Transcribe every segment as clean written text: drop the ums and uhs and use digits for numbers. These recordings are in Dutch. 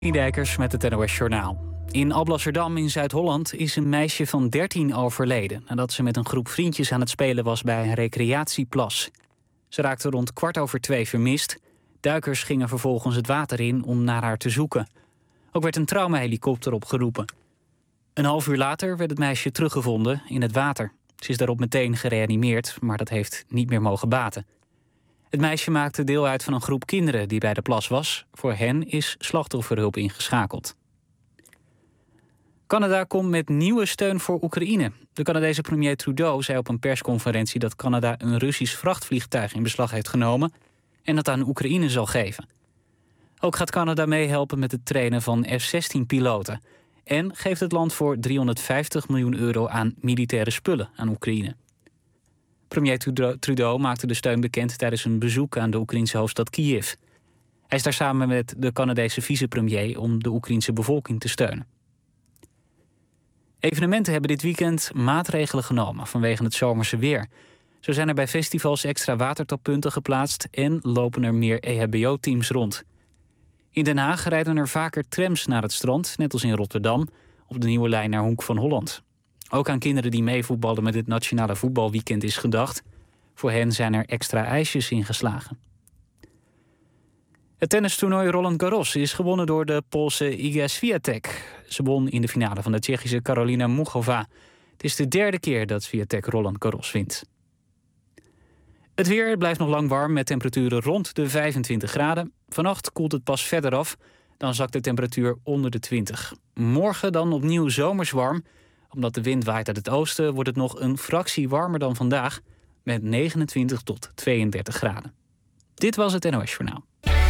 Dijkers met het NOS Journaal. In Alblasserdam in Zuid-Holland is een meisje van 13 overleden nadat ze met een groep vriendjes aan het spelen was bij een recreatieplas. Ze raakte rond 1:15 vermist. Duikers gingen vervolgens het water in om naar haar te zoeken. Ook werd een traumahelikopter opgeroepen. Een half uur later werd het meisje teruggevonden in het water. Ze is daarop meteen gereanimeerd, maar dat heeft niet meer mogen baten. Het meisje maakte deel uit van een groep kinderen die bij de plas was. Voor hen is slachtofferhulp ingeschakeld. Canada komt met nieuwe steun voor Oekraïne. De Canadese premier Trudeau zei op een persconferentie dat Canada een Russisch vrachtvliegtuig in beslag heeft genomen en dat aan Oekraïne zal geven. Ook gaat Canada meehelpen met het trainen van F-16-piloten en geeft het land voor €350 miljoen aan militaire spullen aan Oekraïne. Premier Trudeau maakte de steun bekend tijdens een bezoek aan de Oekraïnse hoofdstad Kiev. Hij is daar samen met de Canadese vicepremier om de Oekraïnse bevolking te steunen. Evenementen hebben dit weekend maatregelen genomen vanwege het zomerse weer. Zo zijn er bij festivals extra watertappunten geplaatst en lopen er meer EHBO-teams rond. In Den Haag rijden er vaker trams naar het strand, net als in Rotterdam, op de nieuwe lijn naar Hoek van Holland. Ook aan kinderen die meevoetballen met het Nationale Voetbalweekend is gedacht. Voor hen zijn er extra ijsjes ingeslagen. Het tennistoernooi Roland Garros is gewonnen door de Poolse Iga Swiatek. Ze won in de finale van de Tsjechische Karolina Muchova. Het is de derde keer dat Swiatek Roland Garros wint. Het weer blijft nog lang warm met temperaturen rond de 25 graden. Vannacht koelt het pas verder af. Dan zakt de temperatuur onder de 20. Morgen dan opnieuw zomers warm. Omdat de wind waait uit het oosten wordt het nog een fractie warmer dan vandaag. Met 29 tot 32 graden. Dit was het NOS Journaal.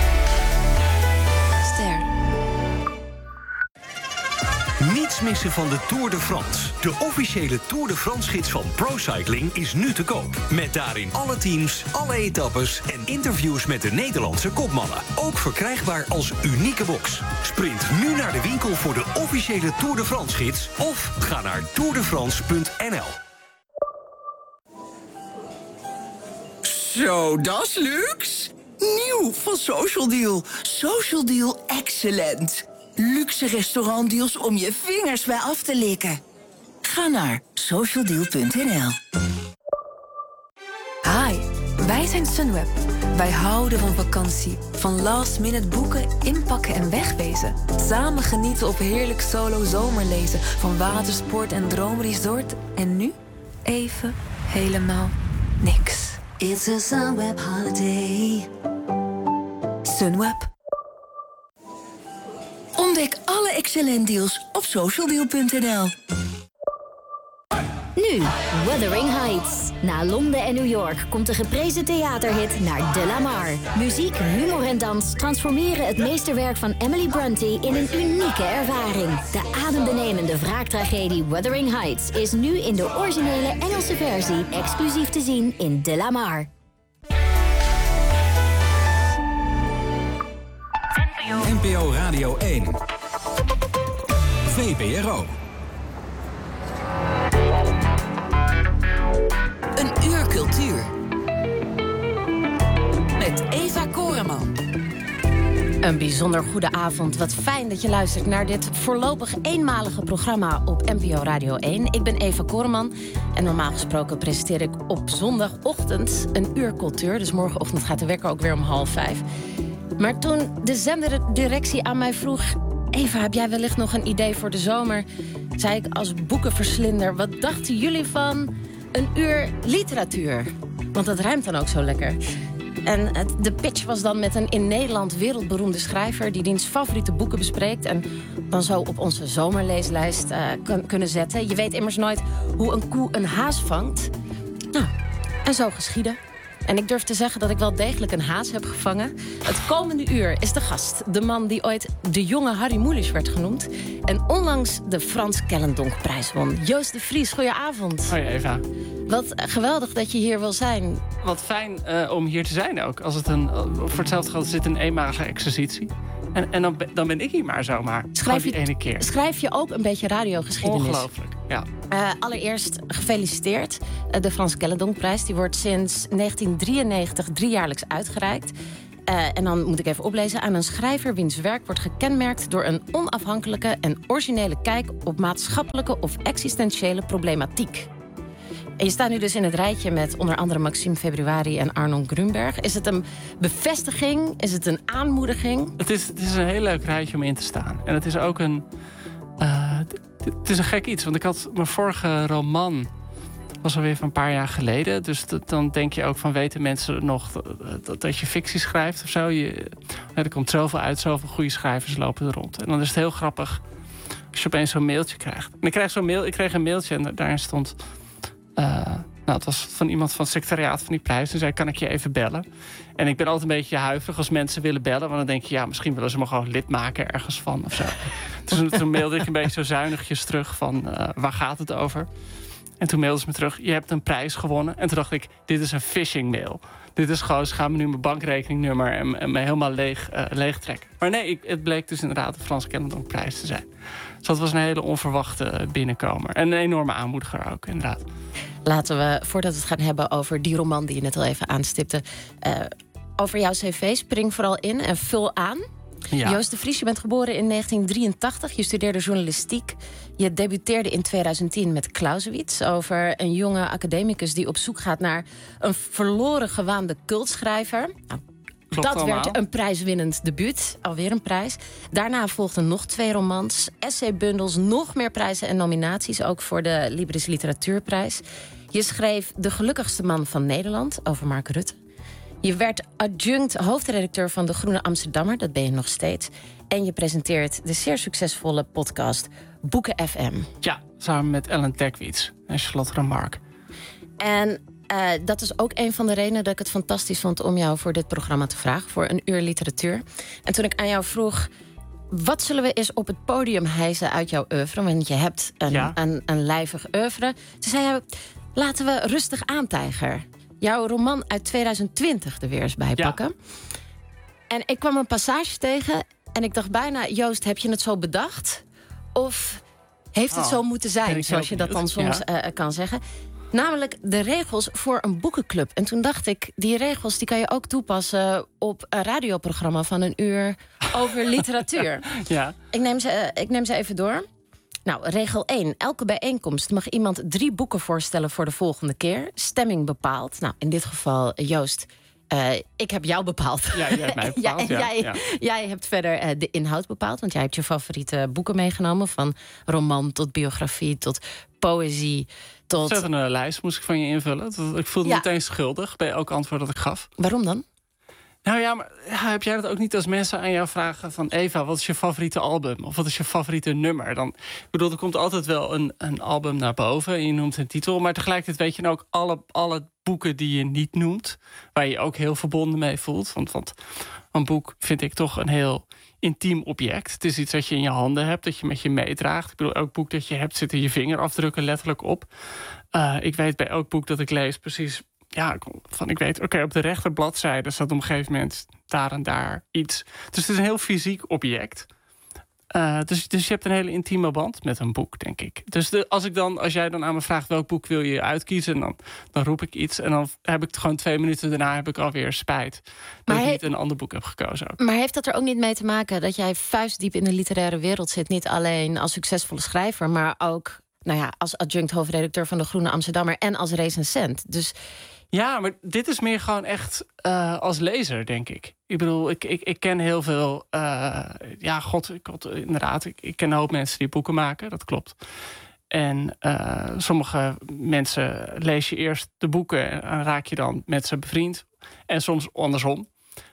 Niets missen van de Tour de France. De officiële Tour de France-gids van ProCycling is nu te koop. Met daarin alle teams, alle etappes en interviews met de Nederlandse kopmannen. Ook verkrijgbaar als unieke box. Sprint nu naar de winkel voor de officiële Tour de France-gids of ga naar tourdefrance.nl. Zo, dat is luxe. Nieuw van Social Deal. Social Deal Excellent. Luxe restaurantdeals om je vingers bij af te likken. Ga naar socialdeal.nl. Hi, wij zijn Sunweb. Wij houden van vakantie. Van last minute boeken, inpakken en wegwezen. Samen genieten op heerlijk solo zomerlezen. Van watersport en droomresort. En nu even helemaal niks. It's a Sunweb holiday. Sunweb. Ontdek alle excellent deals op socialdeal.nl. Nu, Wuthering Heights. Na Londen en New York komt de geprezen theaterhit naar De La Mar. Muziek, humor en dans transformeren het meesterwerk van Emily Brontë in een unieke ervaring. De adembenemende wraaktragedie Wuthering Heights is nu in de originele Engelse versie exclusief te zien in De La Mar. NPO Radio 1. VPRO. Een uur cultuur. Met Eva Koreman. Een bijzonder goede avond. Wat fijn dat je luistert naar dit voorlopig eenmalige programma op NPO Radio 1. Ik ben Eva Koreman en normaal gesproken presenteer ik op zondagochtend een uur cultuur. Dus morgenochtend gaat de wekker ook weer om 4:30. Maar toen de zenderdirectie aan mij vroeg... Eva, heb jij wellicht nog een idee voor de zomer? Zei ik als boekenverslinder, wat dachten jullie van een uur literatuur? Want dat rijmt dan ook zo lekker. En de pitch was dan met een in Nederland wereldberoemde schrijver... die diens favoriete boeken bespreekt... en dan zo op onze zomerleeslijst kunnen zetten. Je weet immers nooit hoe een koe een haas vangt. Nou, en zo geschiedde. En ik durf te zeggen dat ik wel degelijk een haas heb gevangen. Het komende uur is de gast. De man die ooit de jonge Harry Mulisch werd genoemd... en onlangs de Frans Kellendonkprijs won. Joost de Vries, goedenavond. Hoi Eva. Wat geweldig dat je hier wil zijn. Wat fijn om hier te zijn ook. Als het voor hetzelfde geld is dit een eenmalige exercitie. En dan ben ik hier maar zomaar. Die ene keer. Schrijf je ook een beetje radiogeschiedenis? Ongelooflijk, ja. Allereerst gefeliciteerd. De Frans Kellendonkprijs die wordt sinds 1993 driejaarlijks uitgereikt. En dan moet ik even oplezen. Aan een schrijver wiens werk wordt gekenmerkt door een onafhankelijke en originele kijk op maatschappelijke of existentiële problematiek. En je staat nu dus in het rijtje met onder andere Maxime Februari en Arnon Grunberg. Is het een bevestiging? Is het een aanmoediging? Het is een heel leuk rijtje om in te staan. En het is ook een... het is een gek iets, want ik had mijn vorige roman... was alweer van een paar jaar geleden. Dus dan denk je ook van, weten mensen nog dat je fictie schrijft of zo? Er komt zoveel uit, zoveel goede schrijvers lopen er rond. En dan is het heel grappig als je opeens zo'n mailtje krijgt. En ik kreeg een mailtje en daarin stond... het was van iemand van het secretariaat van die prijs. Toen zei, kan ik je even bellen? En ik ben altijd een beetje huiverig als mensen willen bellen. Want dan denk je, misschien willen ze me gewoon lid maken ergens van of zo. Dus toen mailde ik een beetje zo zuinigjes terug van, waar gaat het over? En toen mailden ze me terug, je hebt een prijs gewonnen. En toen dacht ik, dit is een phishing mail. Dit is gewoon, ze gaan me nu mijn bankrekeningnummer en me helemaal leeg trekken. Maar nee, het bleek dus inderdaad de Frans Kennedy prijs te zijn. Dus dat was een hele onverwachte binnenkomer. En een enorme aanmoediger ook, inderdaad. Laten we, voordat we het gaan hebben over die roman die je net al even aanstipte... over jouw cv, spring vooral in en vul aan. Ja. Joost de Vries, je bent geboren in 1983. Je studeerde journalistiek. Je debuteerde in 2010 met Clausewitz... over een jonge academicus die op zoek gaat naar... een verloren gewaande cultschrijver. Nou, dat werd een prijswinnend debuut. Alweer een prijs. Daarna volgden nog 2 romans, essaybundels... nog meer prijzen en nominaties, ook voor de Libris Literatuurprijs. Je schreef De gelukkigste man van Nederland, over Mark Rutte. Je werd adjunct hoofdredacteur van De Groene Amsterdammer, dat ben je nog steeds. En je presenteert de zeer succesvolle podcast Boeken FM. Ja, samen met Ellen Dekwits en Charlotte Remarque. En dat is ook een van de redenen dat ik het fantastisch vond om jou voor dit programma te vragen, voor een uur literatuur. En toen ik aan jou vroeg, wat zullen we eens op het podium hijsen uit jouw oeuvre? Want je hebt een lijvig oeuvre. Toen zei je, laten we Rustig aan, tijger, jouw roman uit 2020 er weer eens bij pakken. Ja. En ik kwam een passage tegen en ik dacht bijna, Joost, heb je het zo bedacht? Of heeft het zo moeten zijn, zoals je dat dan soms kan zeggen? Namelijk de regels voor een boekenclub. En toen dacht ik, die regels die kan je ook toepassen op een radioprogramma van een uur over literatuur. Ja. Ik neem ze even door. Nou, regel 1. Elke bijeenkomst mag iemand 3 boeken voorstellen voor de volgende keer. Stemming bepaald. Nou, in dit geval, Joost, ik heb jou bepaald. Ja, jij hebt mij bepaald. Jij hebt verder de inhoud bepaald. Want jij hebt je favoriete boeken meegenomen. Van roman tot biografie tot poëzie. Zet een lijst moest ik van je invullen. Ik voelde me meteen schuldig bij elk antwoord dat ik gaf. Waarom dan? Nou ja, maar heb jij dat ook niet als mensen aan jou vragen van... Eva, wat is je favoriete album? Of wat is je favoriete nummer? Dan, ik bedoel, er komt altijd wel een album naar boven en je noemt een titel. Maar tegelijkertijd weet je ook alle boeken die je niet noemt... waar je ook heel verbonden mee voelt. Want een boek vind ik toch een heel intiem object. Het is iets dat je in je handen hebt, dat je met je meedraagt. Ik bedoel, elk boek dat je hebt zit er je vingerafdrukken letterlijk op. Ik weet bij elk boek dat ik lees precies... ik weet, oké, op de rechterbladzijde staat op een gegeven moment daar en daar iets. Dus het is een heel fysiek object. Dus je hebt een hele intieme band met een boek, denk ik. Dus als jij dan aan me vraagt welk boek wil je uitkiezen... dan roep ik iets en dan heb ik het gewoon 2 minuten daarna heb ik alweer spijt. Dat ik niet een ander boek heb gekozen ook. Maar heeft dat er ook niet mee te maken dat jij vuistdiep in de literaire wereld zit? Niet alleen als succesvolle schrijver, maar ook als adjunct hoofdredacteur van De Groene Amsterdammer... en als recensent. Dus... Ja, maar dit is meer gewoon echt als lezer, denk ik. Ik bedoel, ik ken heel veel... inderdaad, ik ken een hoop mensen die boeken maken, dat klopt. En sommige mensen lees je eerst de boeken... en raak je dan met ze bevriend. En soms andersom.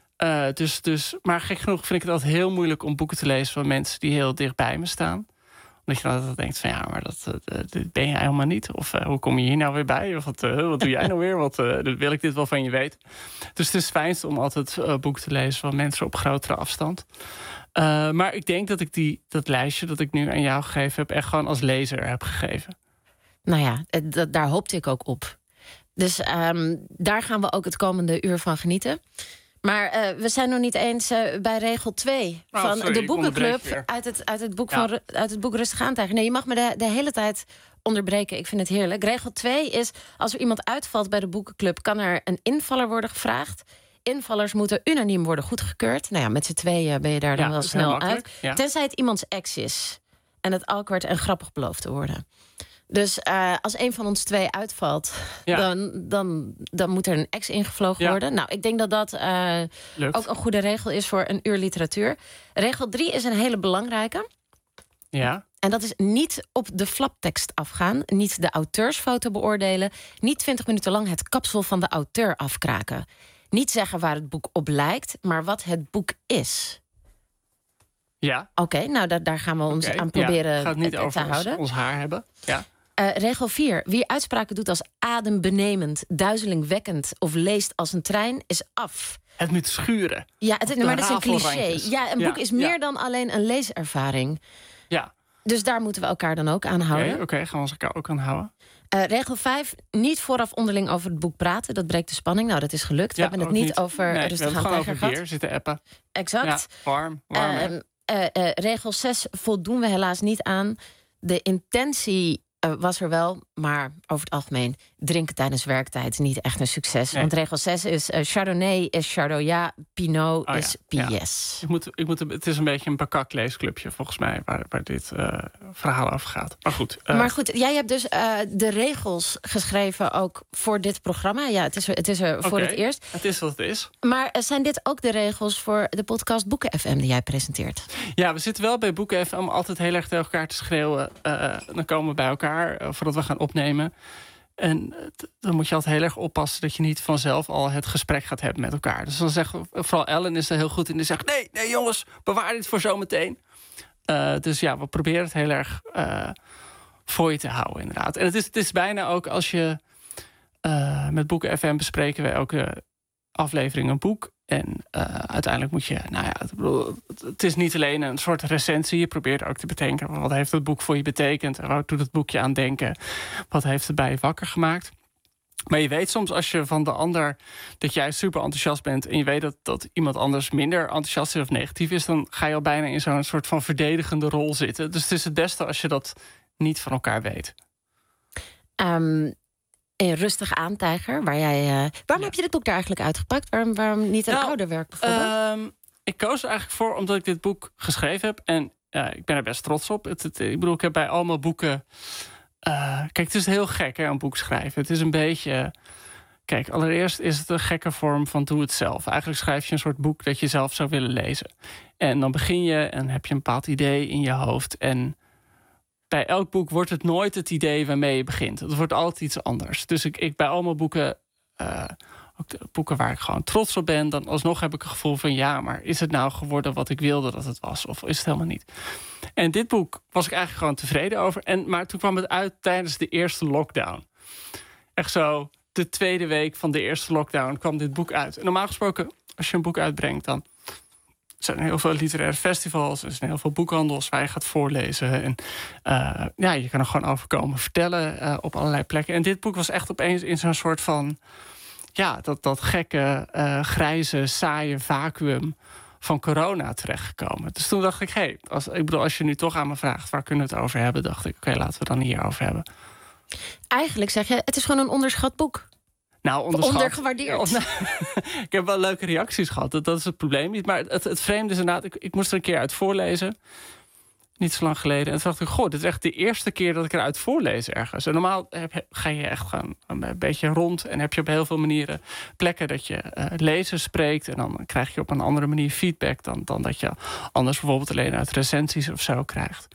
Maar gek genoeg vind ik het altijd heel moeilijk... om boeken te lezen van mensen die heel dicht bij me staan... Dat je dan denkt van maar dat ben je helemaal niet. Of hoe kom je hier nou weer bij? Of wat doe jij nou weer? Wil ik dit wel van je weten? Dus het is fijnst om altijd boeken te lezen van mensen op grotere afstand. Maar ik denk dat ik dat lijstje dat ik nu aan jou gegeven heb... echt gewoon als lezer heb gegeven. Nou ja, daar hoopte ik ook op. Dus daar gaan we ook het komende uur van genieten. Maar we zijn nog niet eens bij regel 2 van de boekenclub uit het boek Rustig aan, tijger. Nee, je mag me de hele tijd onderbreken. Ik vind het heerlijk. Regel 2 is, als er iemand uitvalt bij de boekenclub... kan er een invaller worden gevraagd. invallers moeten unaniem worden goedgekeurd. Nou ja, met z'n tweeën ben je daar dan wel snel uit. Ja. Tenzij het iemands ex is. En het awkward en grappig belooft te worden. Dus als een van ons twee uitvalt, dan moet er een ex ingevlogen worden. Nou, ik denk dat ook een goede regel is voor een uur literatuur. Regel 3 is een hele belangrijke. Ja. En dat is niet op de flaptekst afgaan. Niet de auteursfoto beoordelen. Niet 20 minuten lang het kapsel van de auteur afkraken. Niet zeggen waar het boek op lijkt, maar wat het boek is. Ja. Oké, nou daar gaan we ons aan proberen gaat niet over te houden. Ons haar hebben. Ja. Regel 4. Wie uitspraken doet als adembenemend, duizelingwekkend of leest als een trein, is af. Het moet schuren. Ja, maar dat is een cliché. Ja, een boek is meer dan alleen een leeservaring. Ja. Dus daar moeten we elkaar dan ook aan houden. Oké, gaan we ons elkaar ook aan houden. Regel 5. Niet vooraf onderling over het boek praten. Dat breekt de spanning. Nou, dat is gelukt. We hebben het niet over rustig aan tijger gehad. Hier zitten appen. Exact. Ja, warm. Regel 6 voldoen we helaas niet aan. De intentie was er wel, maar over het algemeen drinken tijdens werktijd niet echt een succes. Nee. Want regel 6 is Chardonnay is Chardonnay, Pinot is Pies. Ja. Het is een beetje een bakak leesclubje volgens mij waar dit verhaal over gaat. Maar goed. Maar goed, jij hebt dus de regels geschreven ook voor dit programma. Ja, het is er voor het eerst. Het is wat het is. Maar zijn dit ook de regels voor de podcast Boeken FM die jij presenteert? Ja, we zitten wel bij Boeken FM om altijd heel erg tegen elkaar te schreeuwen. Dan komen we bij elkaar voordat we gaan opnemen. En dan moet je altijd heel erg oppassen dat je niet vanzelf al het gesprek gaat hebben met elkaar. Dus dan zeggen we, vooral Ellen is er heel goed in. Die zegt, nee jongens, bewaar dit voor zometeen. Dus ja, we proberen het heel erg voor je te houden inderdaad. En het is bijna ook als je met Boeken FM bespreken we elke aflevering een boek. En uiteindelijk moet je, het is niet alleen een soort recensie. Je probeert ook te bedenken, wat heeft het boek voor je betekend? En wat doet het boekje aan denken? Wat heeft het bij je wakker gemaakt? Maar je weet soms als je van de ander, dat jij super enthousiast bent en je weet dat iemand anders minder enthousiast is of negatief is, dan ga je al bijna in zo'n soort van verdedigende rol zitten. Dus het is het beste als je dat niet van elkaar weet. Een rustig aan, Tijger. Waarom heb je dit boek daar eigenlijk uitgepakt? Waarom niet een ouder werk bijvoorbeeld? Ik koos er eigenlijk voor omdat ik dit boek geschreven heb. En ik ben er best trots op. Ik heb bij allemaal boeken... kijk, het is heel gek, hè, een boek schrijven. Het is een beetje... Kijk, allereerst is het een gekke vorm van doe het zelf. Eigenlijk schrijf je een soort boek dat je zelf zou willen lezen. En dan begin je en heb je een bepaald idee in je hoofd. En bij elk boek wordt het nooit het idee waarmee je begint. Het wordt altijd iets anders. Dus ik bij allemaal boeken, ook de boeken waar ik gewoon trots op ben, dan alsnog heb ik een gevoel van ja, maar is het nou geworden wat ik wilde dat het was? Of is het helemaal niet? En dit boek was ik eigenlijk gewoon tevreden over. Maar toen kwam het uit tijdens de eerste lockdown. Echt zo, de tweede week van de eerste lockdown kwam dit boek uit. En normaal gesproken, als je een boek uitbrengt, dan zijn er heel veel literaire festivals, er zijn heel veel boekhandels waar je gaat voorlezen. En je kan er gewoon over komen vertellen op allerlei plekken. En dit boek was echt opeens in zo'n soort van dat gekke, grijze, saaie vacuüm van corona terechtgekomen. Dus toen dacht ik, als je nu toch aan me vraagt waar kunnen we het over hebben, dacht ik, oké, laten we dan hierover hebben. Eigenlijk zeg je, het is gewoon een onderschat boek. Nou, ondergewaardeerd. Ik heb wel leuke reacties gehad. Dat is het probleem niet. Maar het vreemde is inderdaad, ik moest er een keer uit voorlezen. Niet zo lang geleden. En toen dacht ik, dit is echt de eerste keer dat ik eruit voorlees ergens. En normaal ga je echt gewoon een beetje rond. En heb je op heel veel manieren plekken dat je lezers spreekt. En dan krijg je op een andere manier feedback dan dat je anders bijvoorbeeld alleen uit recensies of zo krijgt.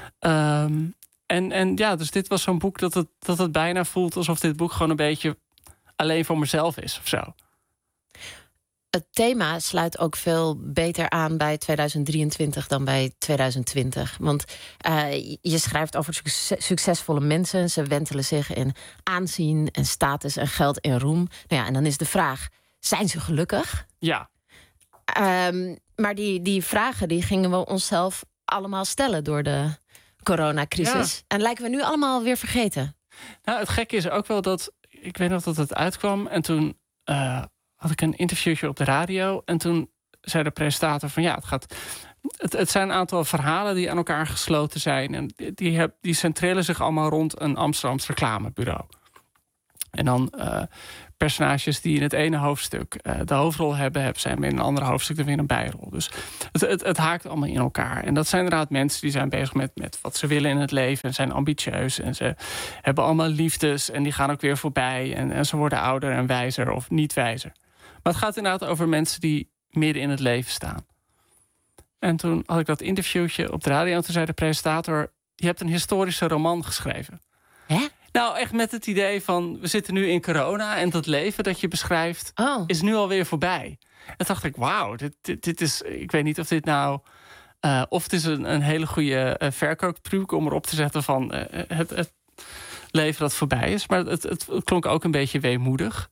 Dus dit was zo'n boek dat het bijna voelt alsof dit boek gewoon een beetje alleen voor mezelf is of zo. Het thema sluit ook veel beter aan bij 2023 dan bij 2020. Want je schrijft over succesvolle mensen. Ze wentelen zich in aanzien en status en geld en roem. Nou ja, en dan is de vraag, zijn ze gelukkig? Ja. Maar die vragen die gingen we onszelf allemaal stellen door de coronacrisis. Ja. En lijken we nu allemaal weer vergeten. Nou, het gekke is ook wel dat ik weet nog dat het uitkwam. En toen had ik een interviewtje op de radio. En toen zei de presentator van het zijn een aantal verhalen die aan elkaar gesloten zijn. En die centreren zich allemaal rond een Amsterdams reclamebureau. En dan personages die in het ene hoofdstuk de hoofdrol hebben zijn in een ander hoofdstuk dan weer een bijrol. Dus het haakt allemaal in elkaar. En dat zijn inderdaad mensen die zijn bezig met wat ze willen in het leven en zijn ambitieus. En ze hebben allemaal liefdes en die gaan ook weer voorbij. En ze worden ouder en wijzer of niet wijzer. Maar het gaat inderdaad over mensen die midden in het leven staan. En toen had ik dat interviewtje op de radio en toen zei de presentator: je hebt een historische roman geschreven. Hè? Nou, echt met het idee van, we zitten nu in corona en dat leven dat je beschrijft is nu alweer voorbij. En dacht ik, wauw, dit is, ik weet niet of dit nou, of het is een hele goede verkooptruc om erop te zetten van het leven dat voorbij is. Maar het klonk ook een beetje weemoedig.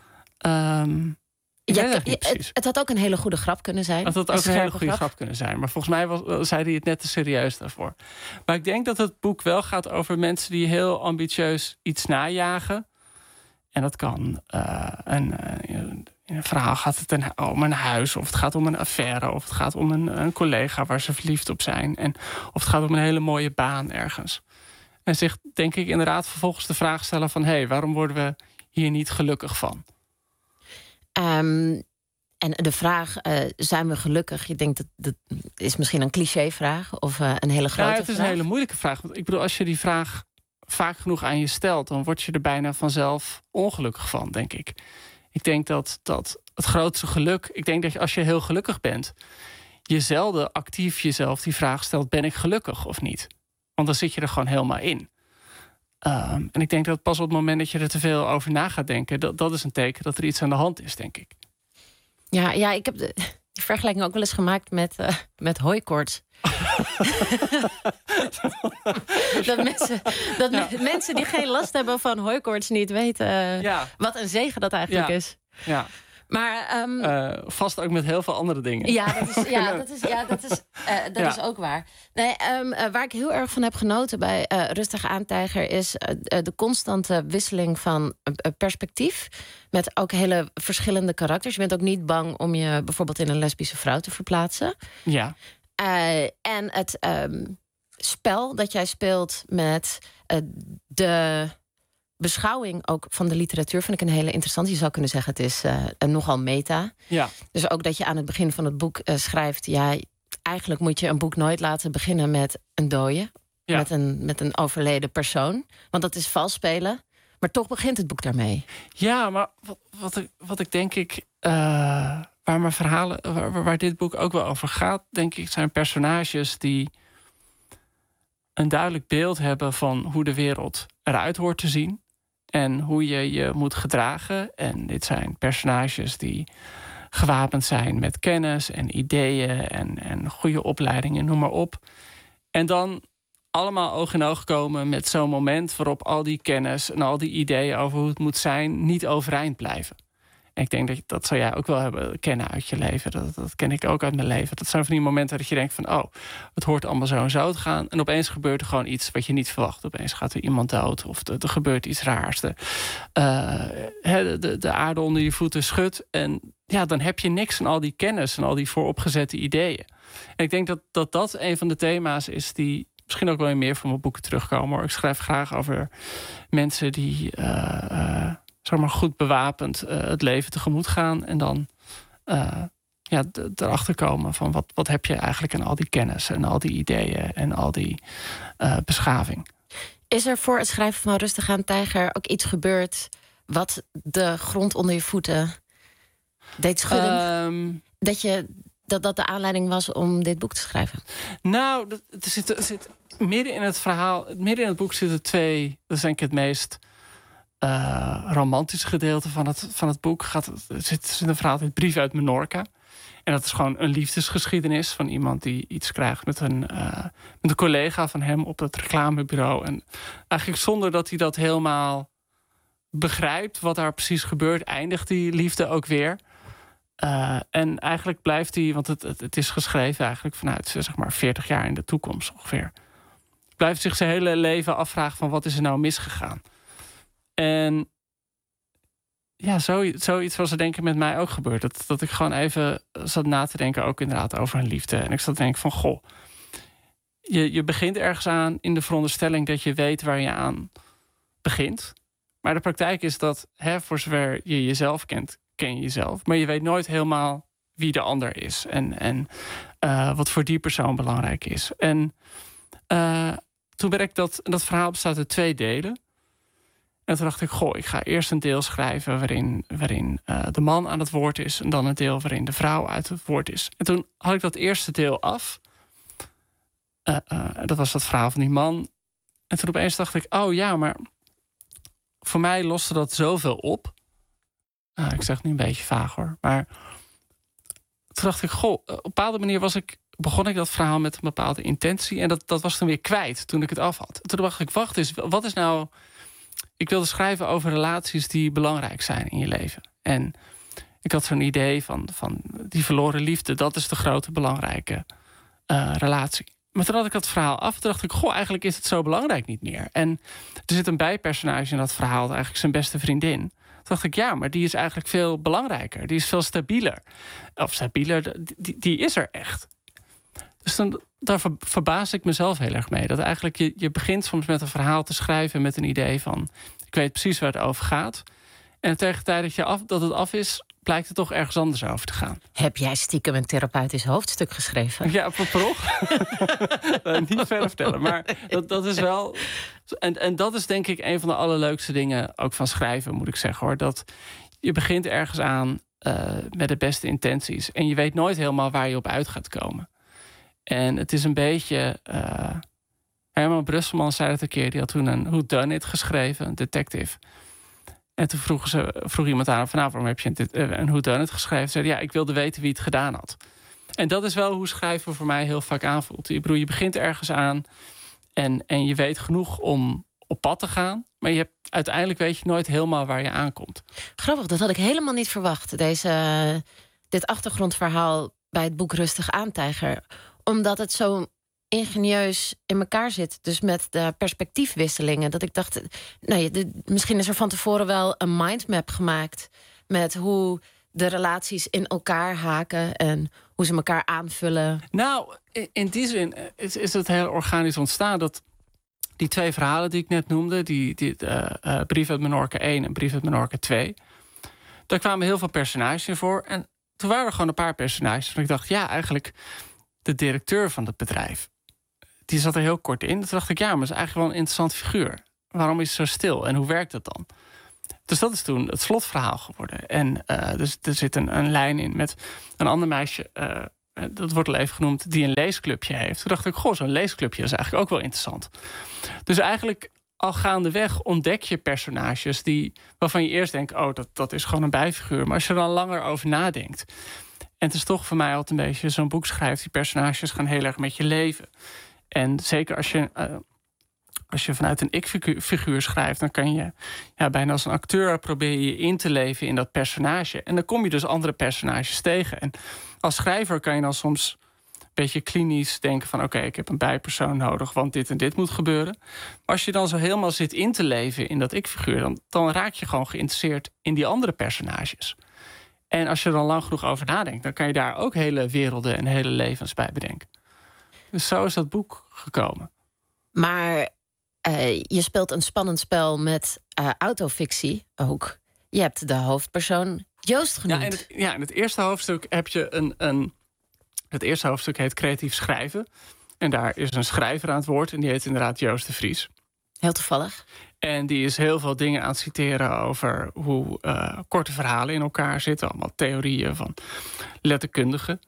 Het had ook een hele goede grap kunnen zijn. Het had ook een hele goede grap kunnen zijn. Maar volgens mij zei hij het net te serieus daarvoor. Maar ik denk dat het boek wel gaat over mensen die heel ambitieus iets najagen. En dat kan in een verhaal gaat het om een huis, of het gaat om een affaire, of het gaat om een collega waar ze verliefd op zijn. Of het gaat om een hele mooie baan ergens. En zich, denk ik, inderdaad vervolgens de vraag stellen van: hé, waarom worden we hier niet gelukkig van? En de vraag, zijn we gelukkig? Je denkt dat is misschien een clichévraag of een hele grote vraag? Het is een hele moeilijke vraag. Want ik bedoel, als je die vraag vaak genoeg aan je stelt, dan word je er bijna vanzelf ongelukkig van, denk ik. Ik denk dat het grootste geluk, ik denk dat als je heel gelukkig bent, je zelden actief jezelf die vraag stelt: ben ik gelukkig of niet? Want dan zit je er gewoon helemaal in. En ik denk dat pas op het moment dat je er te veel over na gaat denken, dat is een teken dat er iets aan de hand is, denk ik. Ja, ik heb die vergelijking ook wel eens gemaakt met hooikoorts. Mensen die geen last hebben van hooikoorts niet weten wat een zegen dat eigenlijk is. Ja. Maar vast ook met heel veel andere dingen. Dat is ook waar. Nee, waar ik heel erg van heb genoten bij Rustig aan, Tijger is de constante wisseling van perspectief. Met ook hele verschillende karakters. Je bent ook niet bang om je bijvoorbeeld in een lesbische vrouw te verplaatsen. Ja. En het spel dat jij speelt met de beschouwing ook van de literatuur vind ik een hele interessante. Je zou kunnen zeggen, het is nogal meta. Ja. Dus ook dat je aan het begin van het boek schrijft, ja, eigenlijk moet je een boek nooit laten beginnen met een dooie. Ja. Met een overleden persoon. Want dat is vals spelen. Maar toch begint het boek daarmee. Ja, maar wat ik denk ik, waar mijn verhalen, waar dit boek ook wel over gaat, denk ik, zijn personages die een duidelijk beeld hebben van hoe de wereld eruit hoort te zien. En hoe je je moet gedragen. En dit zijn personages die gewapend zijn met kennis en ideeën en goede opleidingen, noem maar op. En dan allemaal oog in oog komen met zo'n moment waarop al die kennis en al die ideeën over hoe het moet zijn niet overeind blijven. En ik denk dat zou jij ook wel kennen uit je leven. Dat ken ik ook uit mijn leven. Dat zijn van die momenten dat je denkt van, oh, het hoort allemaal zo en zo te gaan. En opeens gebeurt er gewoon iets wat je niet verwacht. Opeens gaat er iemand dood of er gebeurt iets raars. De aarde onder je voeten schudt. En ja, dan heb je niks aan al die kennis en al die vooropgezette ideeën. En ik denk dat een van de thema's is die misschien ook wel in meer van mijn boeken terugkomen. Hoor. Ik schrijf graag over mensen die zeg maar goed bewapend het leven tegemoet gaan. En dan erachter komen van wat heb je eigenlijk aan al die kennis en al die ideeën en al die beschaving. Is er voor het schrijven van Rustig aan, Tijger ook iets gebeurd wat de grond onder je voeten deed schudden? Dat de aanleiding was om dit boek te schrijven? Nou, er zit midden in het verhaal, midden in het boek zitten twee, dat is denk ik het meest romantische gedeelte van het boek. Er zit een verhaal, het Brief uit Menorca. En dat is gewoon een liefdesgeschiedenis van iemand die iets krijgt met een collega van hem op het reclamebureau. En eigenlijk zonder dat hij dat helemaal begrijpt wat daar precies gebeurt, eindigt die liefde ook weer. En eigenlijk blijft hij, want het is geschreven eigenlijk vanuit zeg maar 40 jaar in de toekomst ongeveer. Blijft zich zijn hele leven afvragen van wat is er nou misgegaan. En ja, zoiets was er denk ik met mij ook gebeurd. Dat ik gewoon even zat na te denken ook inderdaad over een liefde. En ik zat te denken van, goh, je begint ergens aan in de veronderstelling dat je weet waar je aan begint. Maar de praktijk is dat, voor zover je jezelf kent, ken je jezelf. Maar je weet nooit helemaal wie de ander is. En wat voor die persoon belangrijk is. En toen werd ik dat verhaal bestaat uit 2 delen. En toen dacht ik, ik ga eerst een deel schrijven waarin de man aan het woord is. En dan een deel waarin de vrouw uit het woord is. En toen had ik dat eerste deel af. Dat was dat verhaal van die man. En toen opeens dacht ik, maar voor mij loste dat zoveel op. Ik zeg het nu een beetje vaag hoor. Maar toen dacht ik, op een bepaalde manier begon ik dat verhaal met een bepaalde intentie. En dat was dan weer kwijt toen ik het af had. Toen dacht ik, wacht eens, wat is nou... Ik wilde schrijven over relaties die belangrijk zijn in je leven. En ik had zo'n idee van die verloren liefde. Dat is de grote belangrijke relatie. Maar toen had ik dat verhaal af. Toen dacht ik, eigenlijk is het zo belangrijk niet meer. En er zit een bijpersonage in dat verhaal. Eigenlijk zijn beste vriendin. Toen dacht ik, maar die is eigenlijk veel belangrijker. Die is veel stabieler. Of stabieler, die is er echt. Dus daar verbaas ik mezelf heel erg mee. Dat eigenlijk je begint soms met een verhaal te schrijven met een idee van... ik weet precies waar het over gaat. En tegen de tijd dat het af is, blijkt het toch ergens anders over te gaan. Heb jij stiekem een therapeutisch hoofdstuk geschreven? Ja, per ongeluk. Niet verder vertellen. Maar dat is wel... En dat is denk ik een van de allerleukste dingen ook van schrijven, moet ik zeggen hoor. Dat je begint ergens aan met de beste intenties. En je weet nooit helemaal waar je op uit gaat komen. En het is een beetje... Herman Brusselman zei het een keer. Die had toen een whodunit geschreven, een detective. En toen vroeg iemand aan... waarom heb je een whodunit geschreven? Zei ik wilde weten wie het gedaan had. En dat is wel hoe schrijven voor mij heel vaak aanvoelt. Je begint ergens aan... En je weet genoeg om op pad te gaan. Maar uiteindelijk weet je nooit helemaal waar je aankomt. Grappig, dat had ik helemaal niet verwacht. Dit achtergrondverhaal bij het boek Rustig aan, Tijger. Omdat het zo ingenieus in elkaar zit. Dus met de perspectiefwisselingen. Dat ik dacht, misschien is er van tevoren wel een mindmap gemaakt... met hoe de relaties in elkaar haken... en hoe ze elkaar aanvullen. Nou, in die zin is het heel organisch ontstaan... dat die 2 verhalen die ik net noemde... die Brief uit Menorca 1 en Brief uit Menorca 2... daar kwamen heel veel personages in voor. En toen waren er gewoon een paar personages... en ik dacht, eigenlijk de directeur van het bedrijf... die zat er heel kort in. Toen dacht ik, maar dat is eigenlijk wel een interessant figuur. Waarom is het zo stil en hoe werkt dat dan? Dus dat is toen het slotverhaal geworden. En dus er zit een lijn in met een ander meisje... dat wordt al even genoemd, die een leesclubje heeft. Toen dacht ik, zo'n leesclubje is eigenlijk ook wel interessant. Dus eigenlijk al gaandeweg ontdek je personages... waarvan je eerst denkt, dat is gewoon een bijfiguur. Maar als je er dan langer over nadenkt... en het is toch voor mij altijd een beetje zo'n boek schrijft... die personages gaan heel erg met je leven. En zeker als je vanuit een ik-figuur schrijft... dan kan je bijna als een acteur proberen je in te leven in dat personage. En dan kom je dus andere personages tegen. En als schrijver kan je dan soms een beetje klinisch denken van... oké, ik heb een bijpersoon nodig, want dit en dit moet gebeuren. Maar als je dan zo helemaal zit in te leven in dat ik-figuur... dan raak je gewoon geïnteresseerd in die andere personages. En als je er dan lang genoeg over nadenkt... dan kan je daar ook hele werelden en hele levens bij bedenken. Dus zo is dat boek gekomen. Maar je speelt een spannend spel met autofictie ook. Je hebt de hoofdpersoon Joost genoemd. In het eerste hoofdstuk heb je het eerste hoofdstuk heet Creatief Schrijven. En daar is een schrijver aan het woord. En die heet inderdaad Joost de Vries. Heel toevallig. En die is heel veel dingen aan het citeren over hoe korte verhalen in elkaar zitten. Allemaal theorieën van letterkundigen.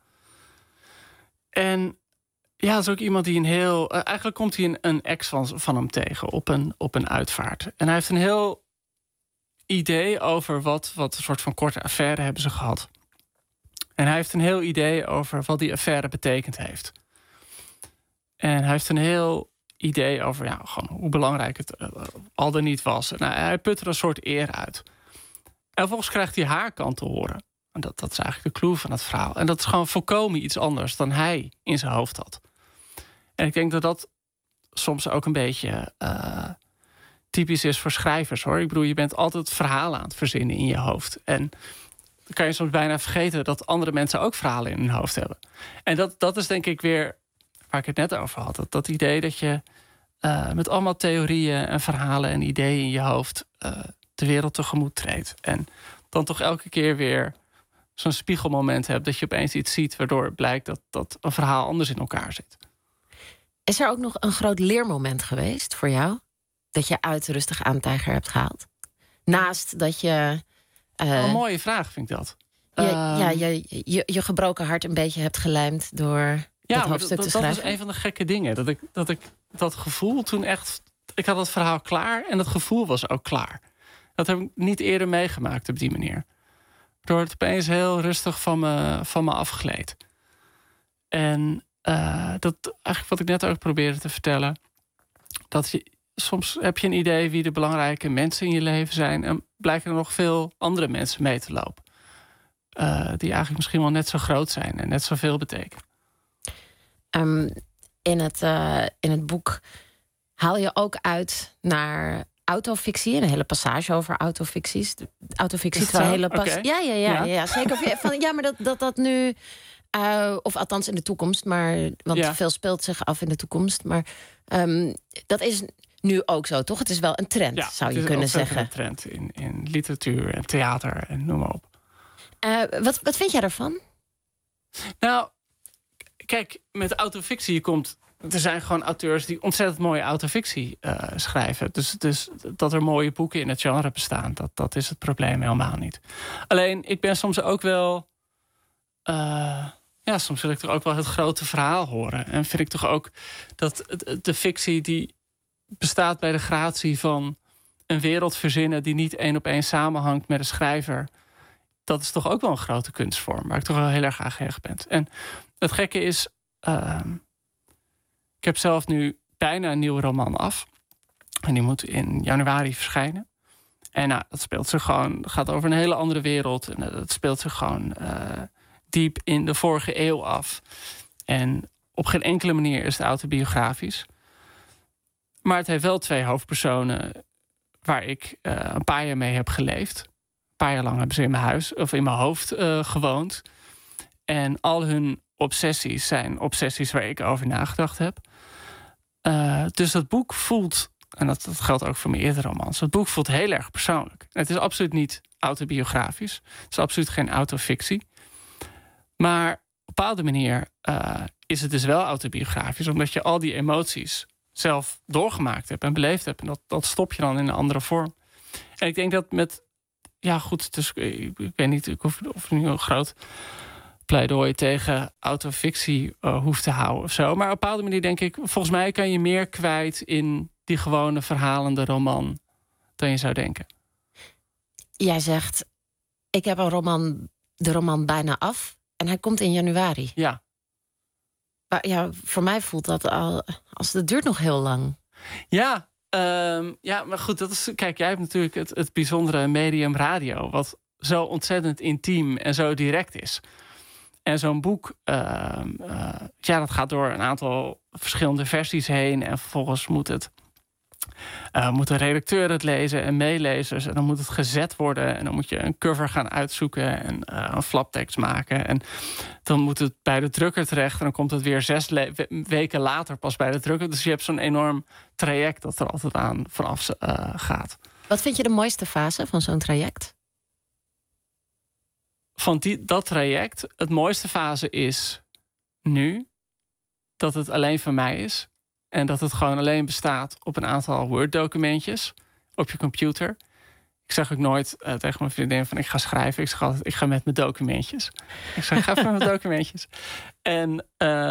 En dat is ook iemand die eigenlijk komt hij een ex van hem tegen op een uitvaart. En hij heeft een heel idee over wat een soort van korte affaire hebben ze gehad. En hij heeft een heel idee over wat die affaire betekend heeft. En hij heeft een heel idee over gewoon hoe belangrijk het al dan niet was. Hij put er een soort eer uit. En vervolgens krijgt hij haar kant te horen. En dat is eigenlijk de clue van het verhaal. En dat is gewoon volkomen iets anders dan hij in zijn hoofd had. En ik denk dat soms ook een beetje typisch is voor schrijvers, hoor. Ik bedoel, je bent altijd verhalen aan het verzinnen in je hoofd. En dan kan je soms bijna vergeten dat andere mensen ook verhalen in hun hoofd hebben. En dat is denk ik weer waar ik het net over had. Dat idee dat je met allemaal theorieën en verhalen en ideeën in je hoofd de wereld tegemoet treedt. En dan toch elke keer weer zo'n spiegelmoment hebt dat je opeens iets ziet waardoor het blijkt dat een verhaal anders in elkaar zit. Is er ook nog een groot leermoment geweest voor jou? Dat je uit Rustig aan Tijger hebt gehaald? Naast dat je... Een mooie vraag vind ik dat. Je gebroken hart een beetje hebt gelijmd door dat hoofdstuk te schrijven. Dat was een van de gekke dingen. Dat ik dat gevoel toen echt... Ik had het verhaal klaar en dat gevoel was ook klaar. Dat heb ik niet eerder meegemaakt op die manier. Door het opeens heel rustig van me afgleed. En dat eigenlijk wat ik net ook probeerde te vertellen. Dat soms heb je een idee wie de belangrijke mensen in je leven zijn. En blijken er nog veel andere mensen mee te lopen. Die eigenlijk misschien wel net zo groot zijn en net zoveel betekenen. In het boek haal je ook uit naar autofictie. Een hele passage over autoficties. Autofictie, terwijl hele Ja, zeker. Maar dat nu... of althans in de toekomst, want veel speelt zich af in de toekomst. Maar dat is nu ook zo, toch? Het is wel een trend, zou je kunnen zeggen. Het is een trend in literatuur en theater en noem maar op. Wat vind jij daarvan? Nou, kijk, met autofictie er zijn gewoon auteurs die ontzettend mooie autofictie schrijven. Dus dat er mooie boeken in het genre bestaan, dat is het probleem helemaal niet. Alleen, ik ben soms ook wel... soms wil ik toch ook wel het grote verhaal horen. En vind ik toch ook dat de fictie die bestaat bij de gratie van een wereld verzinnen die niet 1 op 1 samenhangt met een schrijver. Dat is toch ook wel een grote kunstvorm waar ik toch wel heel erg aan gehecht ben. En het gekke is, ik heb zelf nu bijna een nieuwe roman af. En die moet in januari verschijnen. En dat speelt zich gewoon, gaat over een hele andere wereld. En dat speelt zich gewoon diep in de vorige eeuw af. En op geen enkele manier is het autobiografisch. Maar het heeft wel 2 hoofdpersonen waar ik een paar jaar mee heb geleefd. Een paar jaar lang hebben ze in mijn huis of in mijn hoofd gewoond. En al hun obsessies zijn obsessies waar ik over nagedacht heb. Dus dat boek voelt, en dat geldt ook voor mijn eerdere romans, het boek voelt heel erg persoonlijk. Het is absoluut niet autobiografisch. Het is absoluut geen autofictie. Maar op een bepaalde manier is het dus wel autobiografisch, omdat je al die emoties zelf doorgemaakt hebt en beleefd hebt. En dat stop je dan in een andere vorm. En ik denk dat met... Ja, goed, dus ik weet niet of nu een groot pleidooi tegen autofictie hoeft te houden of zo. Maar op een bepaalde manier denk ik, volgens mij kan je meer kwijt in die gewone verhalende roman dan je zou denken. Jij zegt, ik heb de roman bijna af en hij komt in januari. Ja. Maar voor mij voelt dat al als het duurt nog heel lang. Ja, maar goed, dat is. Kijk, jij hebt natuurlijk het bijzondere medium radio, wat zo ontzettend intiem en zo direct is. En zo'n boek, dat gaat door een aantal verschillende versies heen. En vervolgens moet de redacteur het lezen en meelezers. En dan moet het gezet worden. En dan moet je een cover gaan uitzoeken en een flaptekst maken. En dan moet het bij de drukker terecht. En dan komt het weer 6 weken later pas bij de drukker. Dus je hebt zo'n enorm traject dat er altijd aan vanaf gaat. Wat vind je de mooiste fase van zo'n traject? Van dat traject, het mooiste fase is nu dat het alleen van mij is. En dat het gewoon alleen bestaat op een aantal Word-documentjes op je computer. Ik zeg ook nooit tegen mijn vriendin van ik ga schrijven. Ik zeg altijd, ik ga met mijn documentjes. Ik zeg, ga even met mijn documentjes. En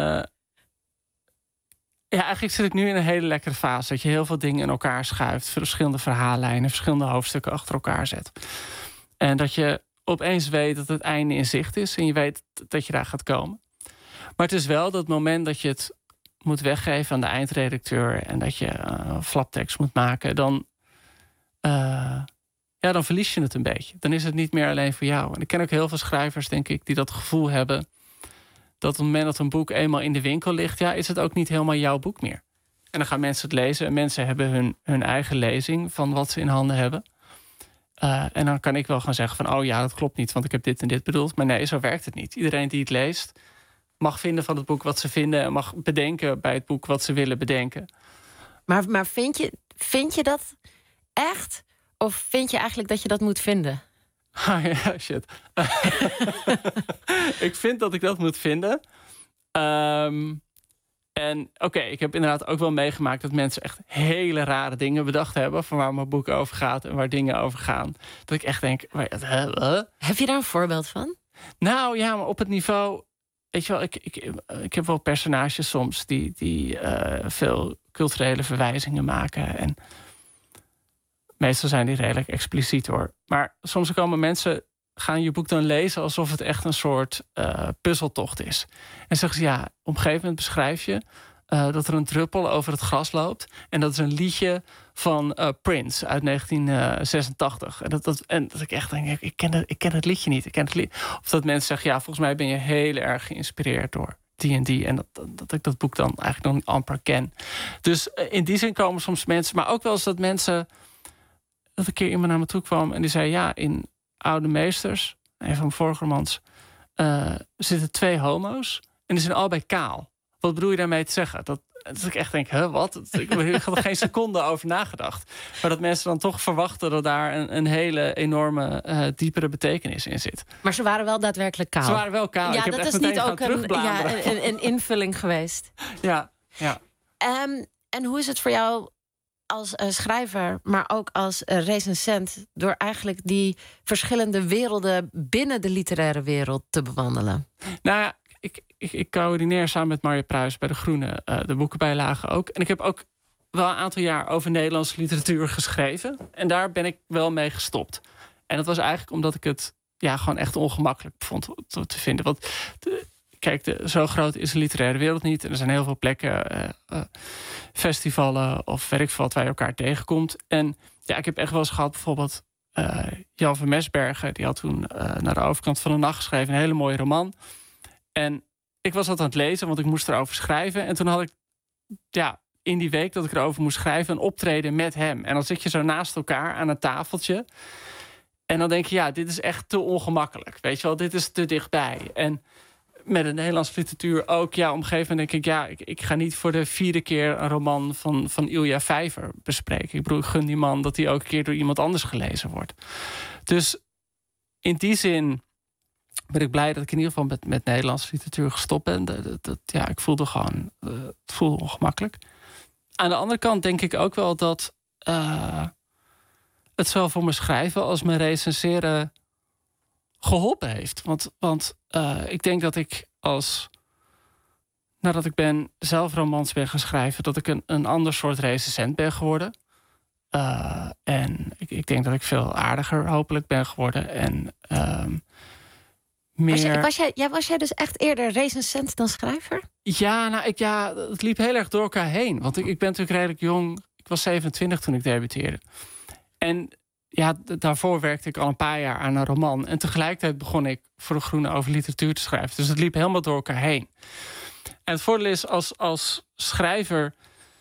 eigenlijk zit ik nu in een hele lekkere fase. Dat je heel veel dingen in elkaar schuift. Verschillende verhaallijnen, verschillende hoofdstukken achter elkaar zet. En dat je opeens weet dat het einde in zicht is. En je weet dat je daar gaat komen. Maar het is wel dat moment dat je het moet weggeven aan de eindredacteur en dat je een flaptekst moet maken, dan verlies je het een beetje. Dan is het niet meer alleen voor jou. En ik ken ook heel veel schrijvers, denk ik, die dat gevoel hebben dat op het moment dat een boek eenmaal in de winkel ligt, is het ook niet helemaal jouw boek meer. En dan gaan mensen het lezen en mensen hebben hun eigen lezing van wat ze in handen hebben. En dan kan ik wel gaan zeggen van, dat klopt niet, want ik heb dit en dit bedoeld. Maar nee, zo werkt het niet. Iedereen die het leest mag vinden van het boek wat ze vinden en mag bedenken bij het boek wat ze willen bedenken. Maar vind je dat echt? Of vind je eigenlijk dat je dat moet vinden? Ah, ja, shit. Ik vind dat ik dat moet vinden. En oké, ik heb inderdaad ook wel meegemaakt dat mensen echt hele rare dingen bedacht hebben van waar mijn boek over gaat en waar dingen over gaan. Dat ik echt denk, Heb je daar een voorbeeld van? Nou ja, maar op het niveau, weet je wel, ik heb wel personages soms die veel culturele verwijzingen maken. En meestal zijn die redelijk expliciet hoor. Maar soms komen mensen, gaan je boek dan lezen alsof het echt een soort puzzeltocht is. En zeggen ze, ja, op een gegeven moment beschrijf je dat er een druppel over het gras loopt. En dat is een liedje van Prince uit 1986. En dat ik echt denk, ik ken het liedje niet. Of dat mensen zeggen, ja, volgens mij ben je heel erg geïnspireerd door die en die. En dat ik dat boek dan eigenlijk nog amper ken. Dus in die zin komen soms mensen, maar ook wel eens dat mensen, dat een keer iemand naar me toe kwam en die zei, ja, in Oude Meesters, een van mijn vorige romans, zitten 2 homo's en die zijn allebei kaal. Wat bedoel je daarmee te zeggen? Dat ik echt denk, wat? Ik had er geen seconde over nagedacht. Maar dat mensen dan toch verwachten dat daar een hele enorme, diepere betekenis in zit. Maar ze waren wel daadwerkelijk kaal. Ze waren wel kaal. Ja, ik heb dat echt is niet ook een invulling geweest. Ja. En hoe is het voor jou als schrijver, maar ook als recensent, door eigenlijk die verschillende werelden binnen de literaire wereld te bewandelen? Nou ja, ik coördineer samen met Marja Pruis bij De Groene de boekenbijlagen ook. En ik heb ook wel een aantal jaar over Nederlandse literatuur geschreven. En daar ben ik wel mee gestopt. En dat was eigenlijk omdat ik het gewoon echt ongemakkelijk vond te vinden. Want kijk, zo groot is de literaire wereld niet. En er zijn heel veel plekken, festivalen of weet ik veel wat, waar je elkaar tegenkomt. En ja, ik heb echt wel eens gehad, bijvoorbeeld Jan van Mesbergen, die had toen Naar de overkant van de nacht geschreven, een hele mooie roman. En ik was dat aan het lezen, want ik moest erover schrijven. En toen had ik, in die week dat ik erover moest schrijven, een optreden met hem. En dan zit je zo naast elkaar aan een tafeltje. En dan denk je, dit is echt te ongemakkelijk. Weet je wel, dit is te dichtbij. En met de Nederlandse literatuur ook, op een gegeven moment denk ik, ik ga niet voor de 4e keer een roman van Ilja Vijver bespreken. Ik bedoel, ik gun die man dat hij ook een keer door iemand anders gelezen wordt. Dus in die zin ben ik blij dat ik in ieder geval met Nederlandse literatuur gestopt ben. Ik voelde gewoon, het voelde ongemakkelijk. Aan de andere kant denk ik ook wel dat het zowel voor mijn schrijven als mijn recenseren geholpen heeft. Want ik denk dat ik nadat ik zelf romans ben gaan schrijven, dat ik een ander soort recensent ben geworden. En ik denk dat ik veel aardiger hopelijk ben geworden. En meer... Was jij dus echt eerder recensent dan schrijver? Ja, het liep heel erg door elkaar heen. Want ik ben natuurlijk redelijk jong. Ik was 27 toen ik debuteerde. En daarvoor werkte ik al een paar jaar aan een roman. En tegelijkertijd begon ik voor De Groene over literatuur te schrijven. Dus het liep helemaal door elkaar heen. En het voordeel is, als schrijver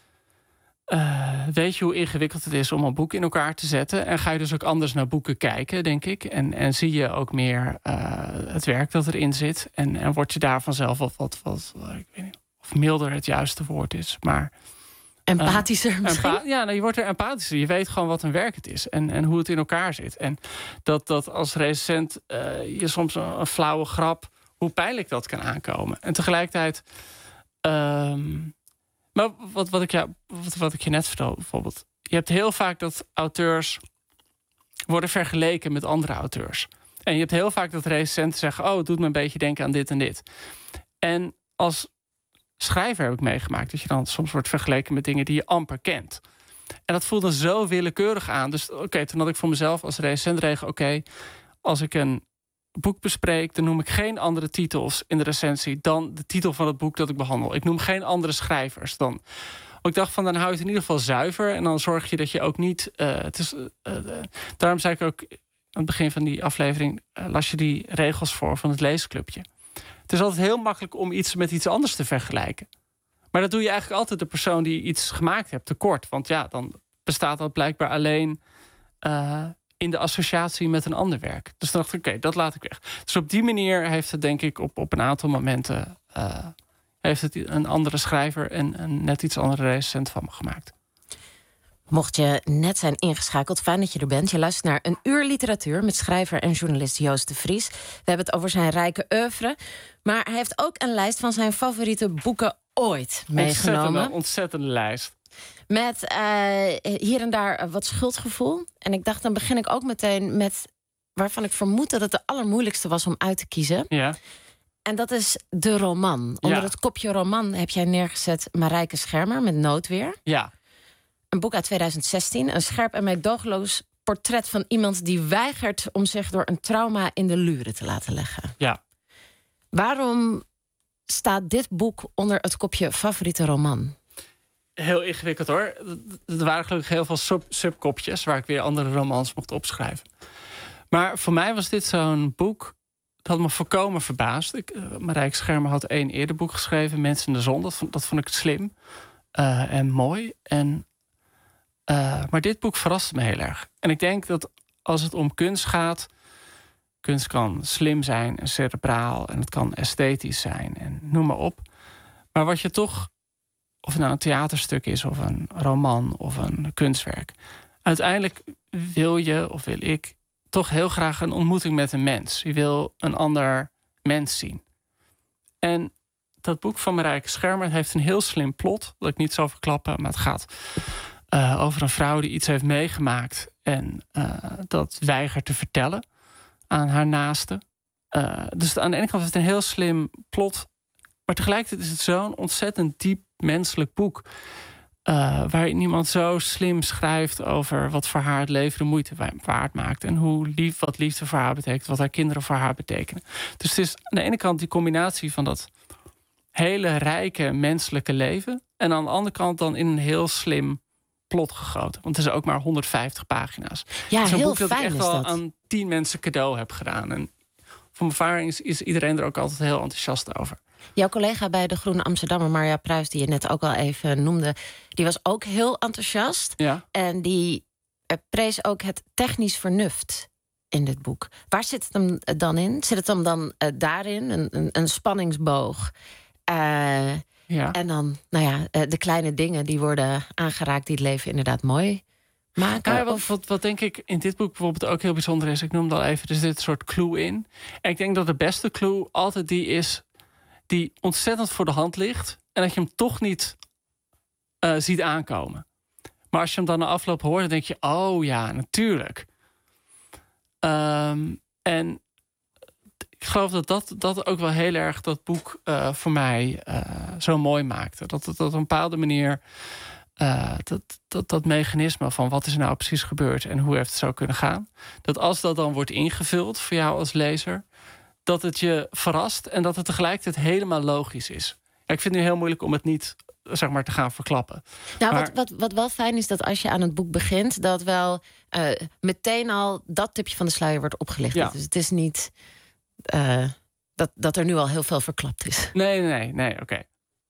weet je hoe ingewikkeld het is om een boek in elkaar te zetten. En ga je dus ook anders naar boeken kijken, denk ik. En zie je ook meer het werk dat erin zit. En word je daar vanzelf wat ik weet niet of milder het juiste woord is. Maar empathischer misschien? Je wordt er empathischer. Je weet gewoon wat een werk het is. En hoe het in elkaar zit. En dat als recensent je soms een flauwe grap, hoe pijnlijk dat kan aankomen. En tegelijkertijd maar wat ik je net vertelde bijvoorbeeld. Je hebt heel vaak dat auteurs worden vergeleken met andere auteurs. En je hebt heel vaak dat recensenten zeggen, het doet me een beetje denken aan dit en dit. En als schrijver heb ik meegemaakt dat je dan soms wordt vergeleken met dingen die je amper kent. En dat voelde zo willekeurig aan. Dus toen had ik voor mezelf als recensent regel, als ik een boek bespreek, dan noem ik geen andere titels in de recensie dan de titel van het boek dat ik behandel. Ik noem geen andere schrijvers dan. Ik dacht dan hou je het in ieder geval zuiver en dan zorg je dat je ook niet. Daarom zei ik ook aan het begin van die aflevering, las je die regels voor van het leesclubje. Het is altijd heel makkelijk om iets met iets anders te vergelijken. Maar dat doe je eigenlijk altijd de persoon die iets gemaakt hebt tekort. Want dan bestaat dat blijkbaar alleen in de associatie met een ander werk. Dus dacht ik, dat laat ik weg. Dus op die manier heeft het denk ik op een aantal momenten heeft het een andere schrijver en een net iets andere recensent van me gemaakt. Mocht je net zijn ingeschakeld, fijn dat je er bent. Je luistert naar Een Uur Literatuur met schrijver en journalist Joost de Vries. We hebben het over zijn rijke oeuvre. Maar hij heeft ook een lijst van zijn favoriete boeken ooit meegenomen. Een ontzettende lijst. Met hier en daar wat schuldgevoel. En ik dacht, dan begin ik ook meteen met waarvan ik vermoed dat het de allermoeilijkste was om uit te kiezen. Ja. En dat is de roman. Onder het kopje roman heb jij neergezet Marijke Schermer met Noodweer. Ja. Een boek uit 2016. Een scherp en meedogenloos portret van iemand die weigert om zich door een trauma in de luren te laten leggen. Ja. Waarom staat dit boek onder het kopje favoriete roman? Heel ingewikkeld hoor. Er waren gelukkig heel veel subkopjes waar ik weer andere romans mocht opschrijven. Maar voor mij was dit zo'n boek dat had me volkomen verbaasd. Marijke Schermer had 1 eerder boek geschreven, Mensen in de Zon. Dat vond ik slim en mooi. Maar dit boek verraste me heel erg. En ik denk dat als het om kunst gaat, kunst kan slim zijn en cerebraal en het kan esthetisch zijn en noem maar op. Maar wat je toch, of het nou een theaterstuk is of een roman of een kunstwerk, uiteindelijk wil ik toch heel graag een ontmoeting met een mens. Je wil een ander mens zien. En dat boek van Marijke Schermer heeft een heel slim plot, dat ik niet zal verklappen, maar het gaat over een vrouw die iets heeft meegemaakt en dat weigert te vertellen aan haar naaste. Dus aan de ene kant heeft het een heel slim plot, maar tegelijkertijd is het zo'n ontzettend diep menselijk boek, waarin iemand zo slim schrijft over wat voor haar het leven de moeite waard maakt en wat liefde voor haar betekent, wat haar kinderen voor haar betekenen. Dus het is aan de ene kant die combinatie van dat hele rijke menselijke leven en aan de andere kant dan in een heel slim plot gegoten. Want het is ook maar 150 pagina's. Ja, het is een heel boek dat fijn ik echt is wel dat. aan 10 mensen cadeau heb gedaan. En van mijn ervaring is iedereen er ook altijd heel enthousiast over. Jouw collega bij de Groene Amsterdammer, Marja Pruis, die je net ook al even noemde, die was ook heel enthousiast. Ja. En die prees ook het technisch vernuft in dit boek. Waar zit het hem dan in? Zit het hem dan daarin? Een spanningsboog? Ja. En dan, de kleine dingen die worden aangeraakt die het leven inderdaad mooi maken. Ja, wat denk ik in dit boek bijvoorbeeld ook heel bijzonder is, ik noemde al even, er zit een soort clue in. En ik denk dat de beste clue altijd die is die ontzettend voor de hand ligt en dat je hem toch niet ziet aankomen. Maar als je hem dan na afloop hoort, dan denk je, oh ja, natuurlijk. En ik geloof dat ook wel heel erg dat boek voor mij zo mooi maakte. Dat op een bepaalde manier dat mechanisme van wat is er nou precies gebeurd en hoe heeft het zo kunnen gaan, dat als dat dan wordt ingevuld voor jou als lezer, dat het je verrast en dat het tegelijkertijd helemaal logisch is. Ja, ik vind het nu heel moeilijk om het niet, zeg maar, te gaan verklappen. Nou, maar wat wel fijn is, dat als je aan het boek begint, dat wel meteen al dat tipje van de sluier wordt opgelicht. Ja. Dus het is niet dat er nu al heel veel verklapt is. Nee, oké.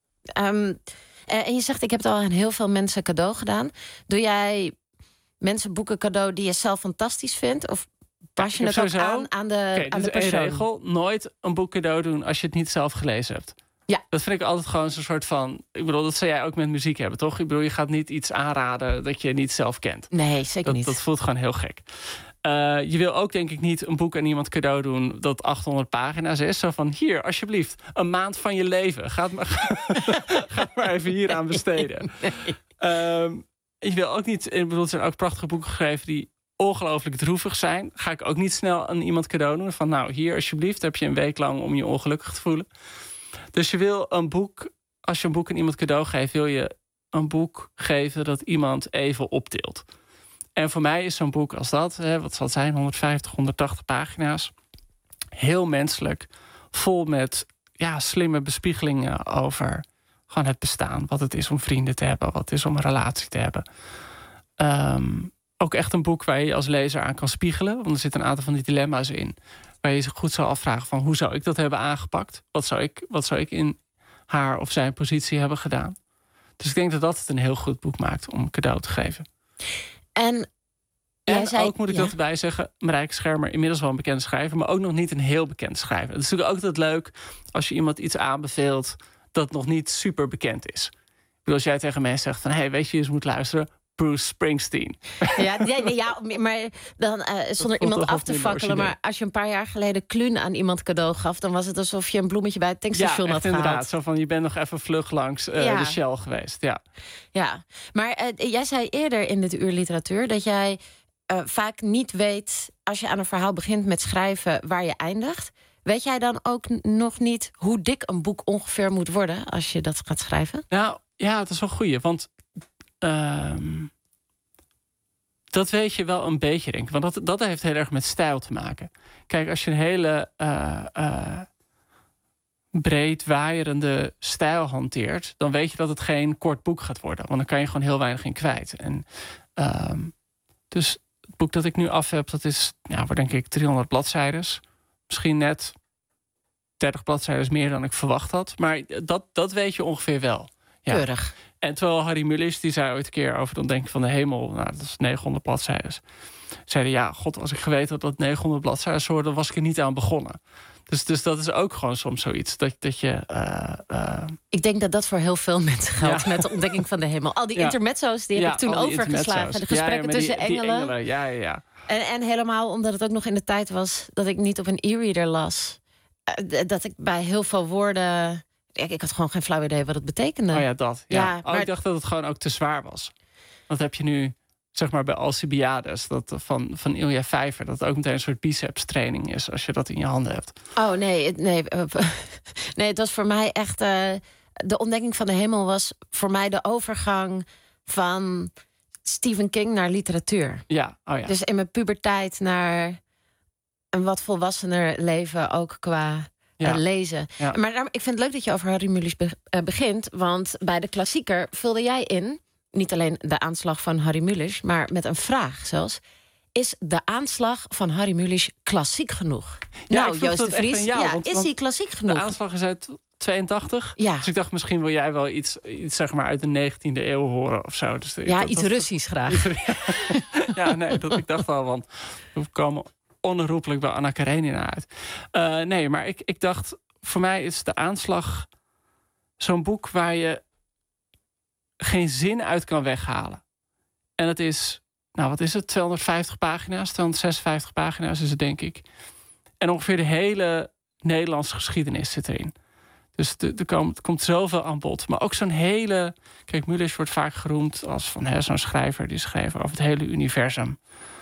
En je zegt, ik heb het al aan heel veel mensen cadeau gedaan. Doe jij mensen boeken cadeau die je zelf fantastisch vindt? Of pas je het ook aan de persoon? Één regel, nooit een boek cadeau doen als je het niet zelf gelezen hebt. Ja. Dat vind ik altijd gewoon zo'n soort van, ik bedoel, dat zou jij ook met muziek hebben, toch? Ik bedoel, je gaat niet iets aanraden dat je niet zelf kent. Nee, zeker niet. Dat voelt gewoon heel gek. Je wil ook denk ik niet een boek aan iemand cadeau doen dat 800 pagina's is. Zo van, hier, alsjeblieft, een maand van je leven. Ga het maar even hier aan besteden. Nee. Je wil ook niet, ik bedoel, er zijn ook prachtige boeken geschreven die ongelooflijk droevig zijn. Ga ik ook niet snel aan iemand cadeau doen. Van nou, hier alsjeblieft, heb je een week lang om je ongelukkig te voelen. Dus je wil een boek, als je een boek aan iemand cadeau geeft, wil je een boek geven dat iemand even optilt. En voor mij is zo'n boek als dat, wat zal het zijn, 150, 180 pagina's. Heel menselijk, vol met slimme bespiegelingen over gewoon het bestaan. Wat het is om vrienden te hebben, wat het is om een relatie te hebben. Ook echt een boek waar je als lezer aan kan spiegelen. Want er zitten een aantal van die dilemma's in, waar je zich goed zou afvragen van, hoe zou ik dat hebben aangepakt? Wat zou ik in haar of zijn positie hebben gedaan? Dus ik denk dat het een heel goed boek maakt om cadeau te geven. En ook moet ik dat erbij zeggen, Marijke Schermer, inmiddels wel een bekende schrijver, maar ook nog niet een heel bekend schrijver. Het is natuurlijk ook altijd leuk als je iemand iets aanbeveelt dat nog niet super bekend is. Ik bedoel, als jij tegen mensen zegt van, hey, weet je eens moet luisteren, Bruce Springsteen. Ja, maar dan zonder iemand af te fakkelen. Maar als je een paar jaar geleden Kluun aan iemand cadeau gaf, dan was het alsof je een bloemetje bij het tankstation had gehaald. Inderdaad. Zo van, je bent nog even vlug langs de Shell geweest. Ja, maar jij zei eerder in dit uur literatuur dat jij vaak niet weet, als je aan een verhaal begint met schrijven, waar je eindigt. Weet jij dan ook nog niet hoe dik een boek ongeveer moet worden als je dat gaat schrijven? Nou, ja, het is wel een goeie. Want dat weet je wel een beetje, denk ik. Want dat heeft heel erg met stijl te maken. Kijk, als je een hele breed waaierende stijl hanteert, dan weet je dat het geen kort boek gaat worden. Want dan kan je gewoon heel weinig in kwijt. En dus het boek dat ik nu af heb, dat is, wordt denk ik 300 bladzijden. Misschien net 30 bladzijden meer dan ik verwacht had. Maar dat weet je ongeveer wel. Ja. Keurig. En terwijl Harry Mulisch, die zei ooit een keer over Dan Denk je van de Hemel, dat is 900 bladzijden. Zeiden, god, als ik geweten had dat 900 bladzijden worden, was ik er niet aan begonnen. Dus dat is ook gewoon soms zoiets. Dat je. Ik denk dat voor heel veel mensen geldt met de ontdekking van de hemel. Al die intermezzo's, die heb ik toen overgeslagen. De gesprekken tussen engelen. Ja. En helemaal omdat het ook nog in de tijd was dat ik niet op een e-reader las. Dat ik bij heel veel woorden. Ik had gewoon geen flauw idee wat het betekende. Oh ja, dat. Ja. Maar ik dacht dat het gewoon ook te zwaar was. Want heb je nu, zeg maar bij Alcibiades, dat van Ilja Vijver, dat het ook meteen een soort biceps training is als je dat in je handen hebt. Oh nee, het was voor mij echt. De ontdekking van de hemel was voor mij de overgang van Stephen King naar literatuur. Ja, Dus in mijn puberteit naar een wat volwassener leven, ook qua lezen. Ja. Maar ik vind het leuk dat je over Harry Mulisch begint, want bij de klassieker vulde jij in, niet alleen de aanslag van Harry Mulisch, maar met een vraag zelfs. Is de aanslag van Harry Mulisch klassiek genoeg? Ja, Joost de Vries, is hij klassiek genoeg? De aanslag is uit 82. Ja. Dus ik dacht, misschien wil jij wel iets zeg maar uit de 19e eeuw horen of zo. Dus iets Russisch graag. Ik dacht wel, want we komen onherroepelijk bij Anna Karenina uit. Nee, maar ik dacht, voor mij is de aanslag zo'n boek waar je geen zin uit kan weghalen. En het is, wat is het? 250 pagina's, 256 pagina's is het, denk ik. En ongeveer de hele Nederlandse geschiedenis zit erin. Dus er komt zoveel aan bod. Maar ook zo'n hele. Kijk, Mulisch wordt vaak geroemd als van zo'n schrijver die schreef over het hele universum.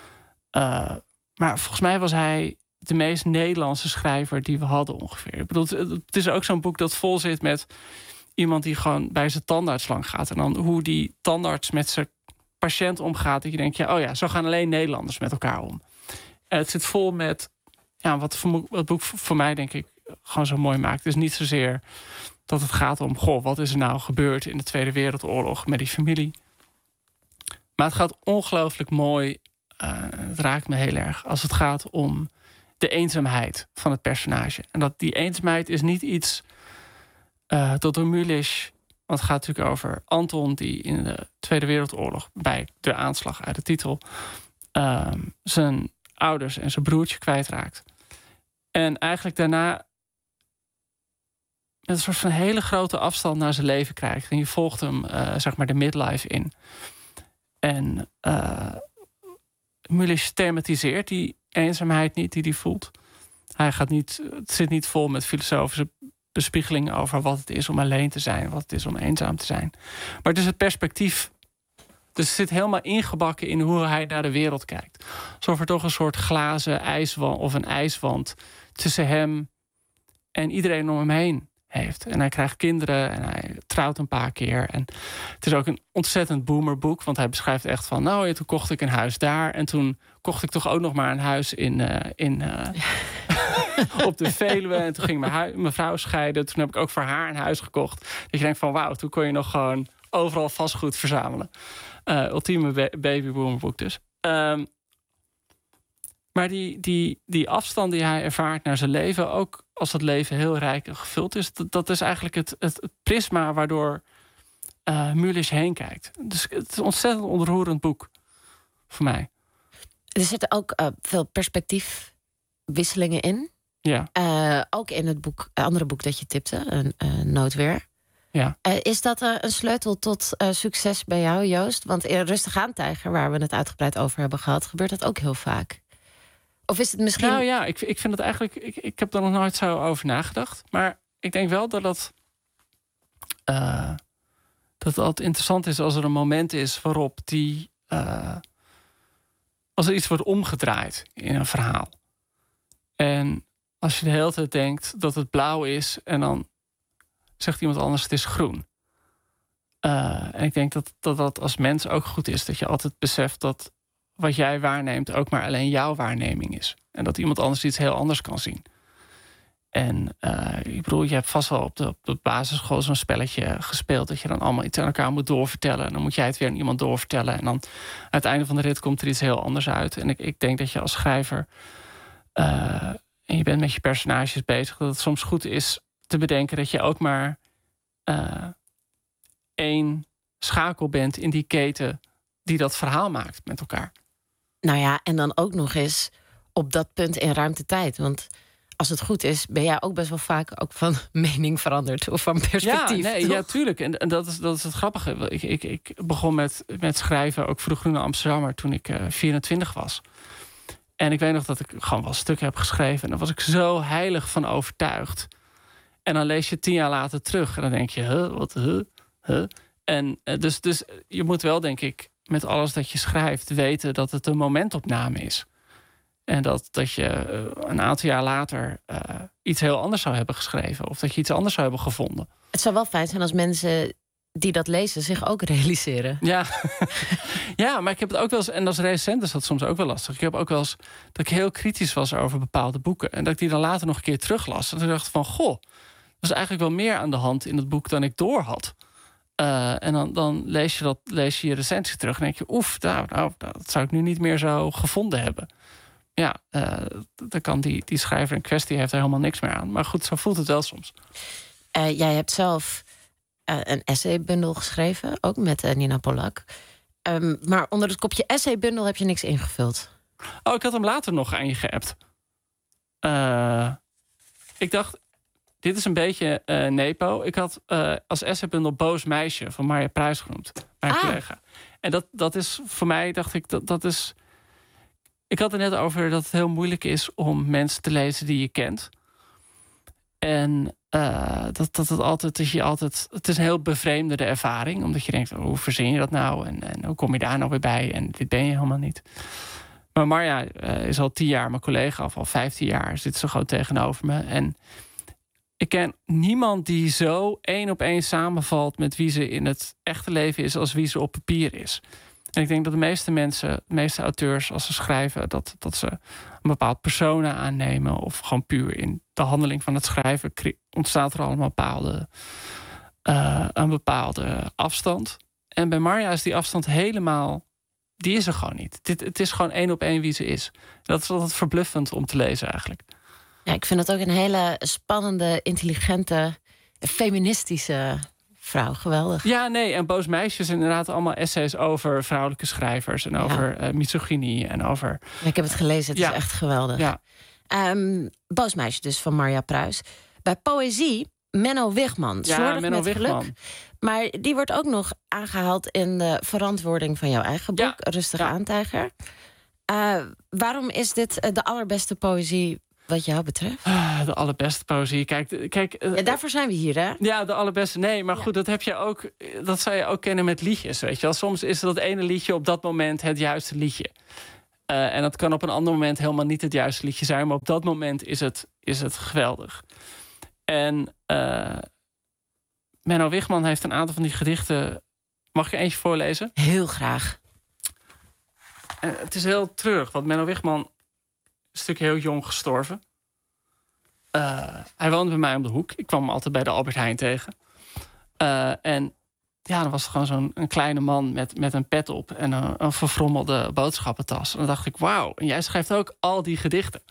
Maar volgens mij was hij de meest Nederlandse schrijver die we hadden ongeveer. Ik bedoel, het is ook zo'n boek dat vol zit met iemand die gewoon bij zijn tandartslang gaat. En dan hoe die tandarts met zijn patiënt omgaat. Dat je denkt, zo gaan alleen Nederlanders met elkaar om. En het zit vol met wat het boek voor mij denk ik gewoon zo mooi maakt. Het is niet zozeer dat het gaat om, wat is er nou gebeurd in de Tweede Wereldoorlog met die familie. Maar het gaat ongelooflijk mooi. Het raakt me heel erg als het gaat om de eenzaamheid van het personage. En dat die eenzaamheid is niet iets dat door Mulisch. Want het gaat natuurlijk over Anton die in de Tweede Wereldoorlog bij de aanslag uit de titel zijn ouders en zijn broertje kwijtraakt. En eigenlijk daarna met een soort van hele grote afstand naar zijn leven krijgt. En je volgt hem zeg maar de midlife in. En Mulisch thematiseert die eenzaamheid niet die hij voelt. Het zit niet vol met filosofische bespiegelingen over wat het is om alleen te zijn, wat het is om eenzaam te zijn. Maar het is het perspectief. Dus het zit helemaal ingebakken in hoe hij naar de wereld kijkt. Alsof er toch een soort glazen ijswand of een ijswand tussen hem en iedereen om hem heen heeft. En hij krijgt kinderen en hij trouwt een paar keer. En het is ook een ontzettend boomerboek, want hij beschrijft echt van, toen kocht ik een huis daar en toen kocht ik toch ook nog maar een huis op de Veluwe. En toen ging mijn vrouw scheiden. Toen heb ik ook voor haar een huis gekocht. Dat je denkt van, wauw, toen kon je nog gewoon overal vastgoed verzamelen. Ultieme babyboomerboek dus. Maar die afstand die hij ervaart naar zijn leven, ook als het leven heel rijk en gevuld is, dat is eigenlijk het prisma waardoor Mulisch heen kijkt. Dus het is een ontzettend ontroerend boek voor mij. Er zitten ook veel perspectiefwisselingen in. Ja. Ook in het andere boek dat je tipte, Noodweer. Ja. Is dat een sleutel tot succes bij jou, Joost? Want in Rustig aan, Tijger, waar we het uitgebreid over hebben gehad, gebeurt dat ook heel vaak. Of is het misschien... Nou ja, ik vind het eigenlijk... Ik heb er nog nooit zo over nagedacht. Maar ik denk wel dat het altijd interessant is als er een moment is waarop als er iets wordt omgedraaid in een verhaal. En als je de hele tijd denkt dat het blauw is en dan zegt iemand anders het is groen. En ik denk dat als mens ook goed is. Dat je altijd beseft dat wat jij waarneemt ook maar alleen jouw waarneming is. En dat iemand anders iets heel anders kan zien. En ik bedoel, je hebt vast wel op de basisschool zo'n spelletje gespeeld. Dat je dan allemaal iets aan elkaar moet doorvertellen. En dan moet jij het weer aan iemand doorvertellen. En dan aan het einde van de rit komt er iets heel anders uit. En ik denk dat je als schrijver... en je bent met je personages bezig... dat het soms goed is te bedenken dat je ook maar... één schakel bent in die keten... die dat verhaal maakt met elkaar. Nou ja, en dan ook nog eens op dat punt in ruimte-tijd. Want als het goed is, ben jij ook best wel vaak ook van mening veranderd of van perspectief. Ja, tuurlijk. En dat is het grappige. Ik begon met schrijven ook voor de Groene Amsterdammer toen ik 24 was. En ik weet nog dat ik gewoon wel stukken heb geschreven. En daar was ik zo heilig van overtuigd. En dan lees je 10 jaar later terug. En dan denk je, wat. En dus je moet wel, denk ik, met alles dat je schrijft... weten dat het een momentopname is. En dat je een aantal jaar later iets heel anders zou hebben geschreven. Of dat je iets anders zou hebben gevonden. Het zou wel fijn zijn als mensen die dat lezen zich ook realiseren. Ja, ja, maar ik heb het ook wel eens... en als recensent is dat soms ook wel lastig. Ik heb ook wel eens dat ik heel kritisch was over bepaalde boeken. En dat ik die dan later nog een keer teruglas. En toen dacht ik van, goh, er was eigenlijk wel meer aan de hand in het boek dan ik door had. En dan lees je je recensie terug en denk je... oef, nou, dat zou ik nu niet meer zo gevonden hebben. Ja, dan kan die schrijver in kwestie heeft er helemaal niks meer aan. Maar goed, zo voelt het wel soms. Jij hebt zelf een essaybundel geschreven, ook met Nina Polak. Maar onder het kopje essaybundel heb je niks ingevuld. Oh, ik had hem later nog aan je geappt. Ik dacht, dit is een beetje nepo. Ik had als essaybundel Boos Meisje van Marja Pruis genoemd. Mijn collega. En dat is voor mij, dacht ik, dat is... Ik had er net over dat het heel moeilijk is om mensen te lezen die je kent. En het is een heel bevreemdende ervaring. Omdat je denkt, hoe verzin je dat nou? En hoe kom je daar nou weer bij? En dit ben je helemaal niet. Maar Marja is al 10 jaar mijn collega, of al 15 jaar. Zit ze gewoon tegenover me. En ik ken niemand die zo 1 op 1 samenvalt met wie ze in het echte leven is als wie ze op papier is. En ik denk dat de meeste mensen, de meeste auteurs, als ze schrijven, dat ze een bepaald persona aannemen. Of gewoon puur in de handeling van het schrijven ontstaat er al een bepaalde afstand. En bij Marja is die afstand helemaal, die is er gewoon niet. Het is gewoon 1 op 1 wie ze is. Dat is altijd verbluffend om te lezen eigenlijk. Ja, ik vind het ook een hele spannende, intelligente, feministische vrouw. Geweldig. Ja, nee, en Boos Meisje is inderdaad allemaal essays over vrouwelijke schrijvers en over misogynie en over... Ja, ik heb het gelezen, het is echt geweldig. Ja. Boos Meisje dus, van Marja Pruis. Bij poëzie, Menno Wichman. Ja, Menno Wichman. Geluk. Maar die wordt ook nog aangehaald in de verantwoording van jouw eigen boek, Rustig aan, Tijger. Waarom is dit de allerbeste poëzie wat jou betreft? De allerbeste poëzie. Kijk, daarvoor zijn we hier, hè? Ja, de allerbeste. Nee, maar goed, dat heb je ook. Dat zou je ook kennen met liedjes, weet je wel. Soms is dat ene liedje op dat moment het juiste liedje. En dat kan op een ander moment helemaal niet het juiste liedje zijn, maar op dat moment is het geweldig. En Menno Wichman heeft een aantal van die gedichten. Mag ik er eentje voorlezen? Heel graag. Het is heel treurig, want Menno Wichman is natuurlijk heel jong gestorven. Hij woonde bij mij om de hoek. Ik kwam hem altijd bij de Albert Heijn tegen. En ja, dan was het gewoon zo'n kleine man met een pet op en een verfrommelde boodschappentas. En dan dacht ik, wauw, en jij schrijft ook al die gedichten.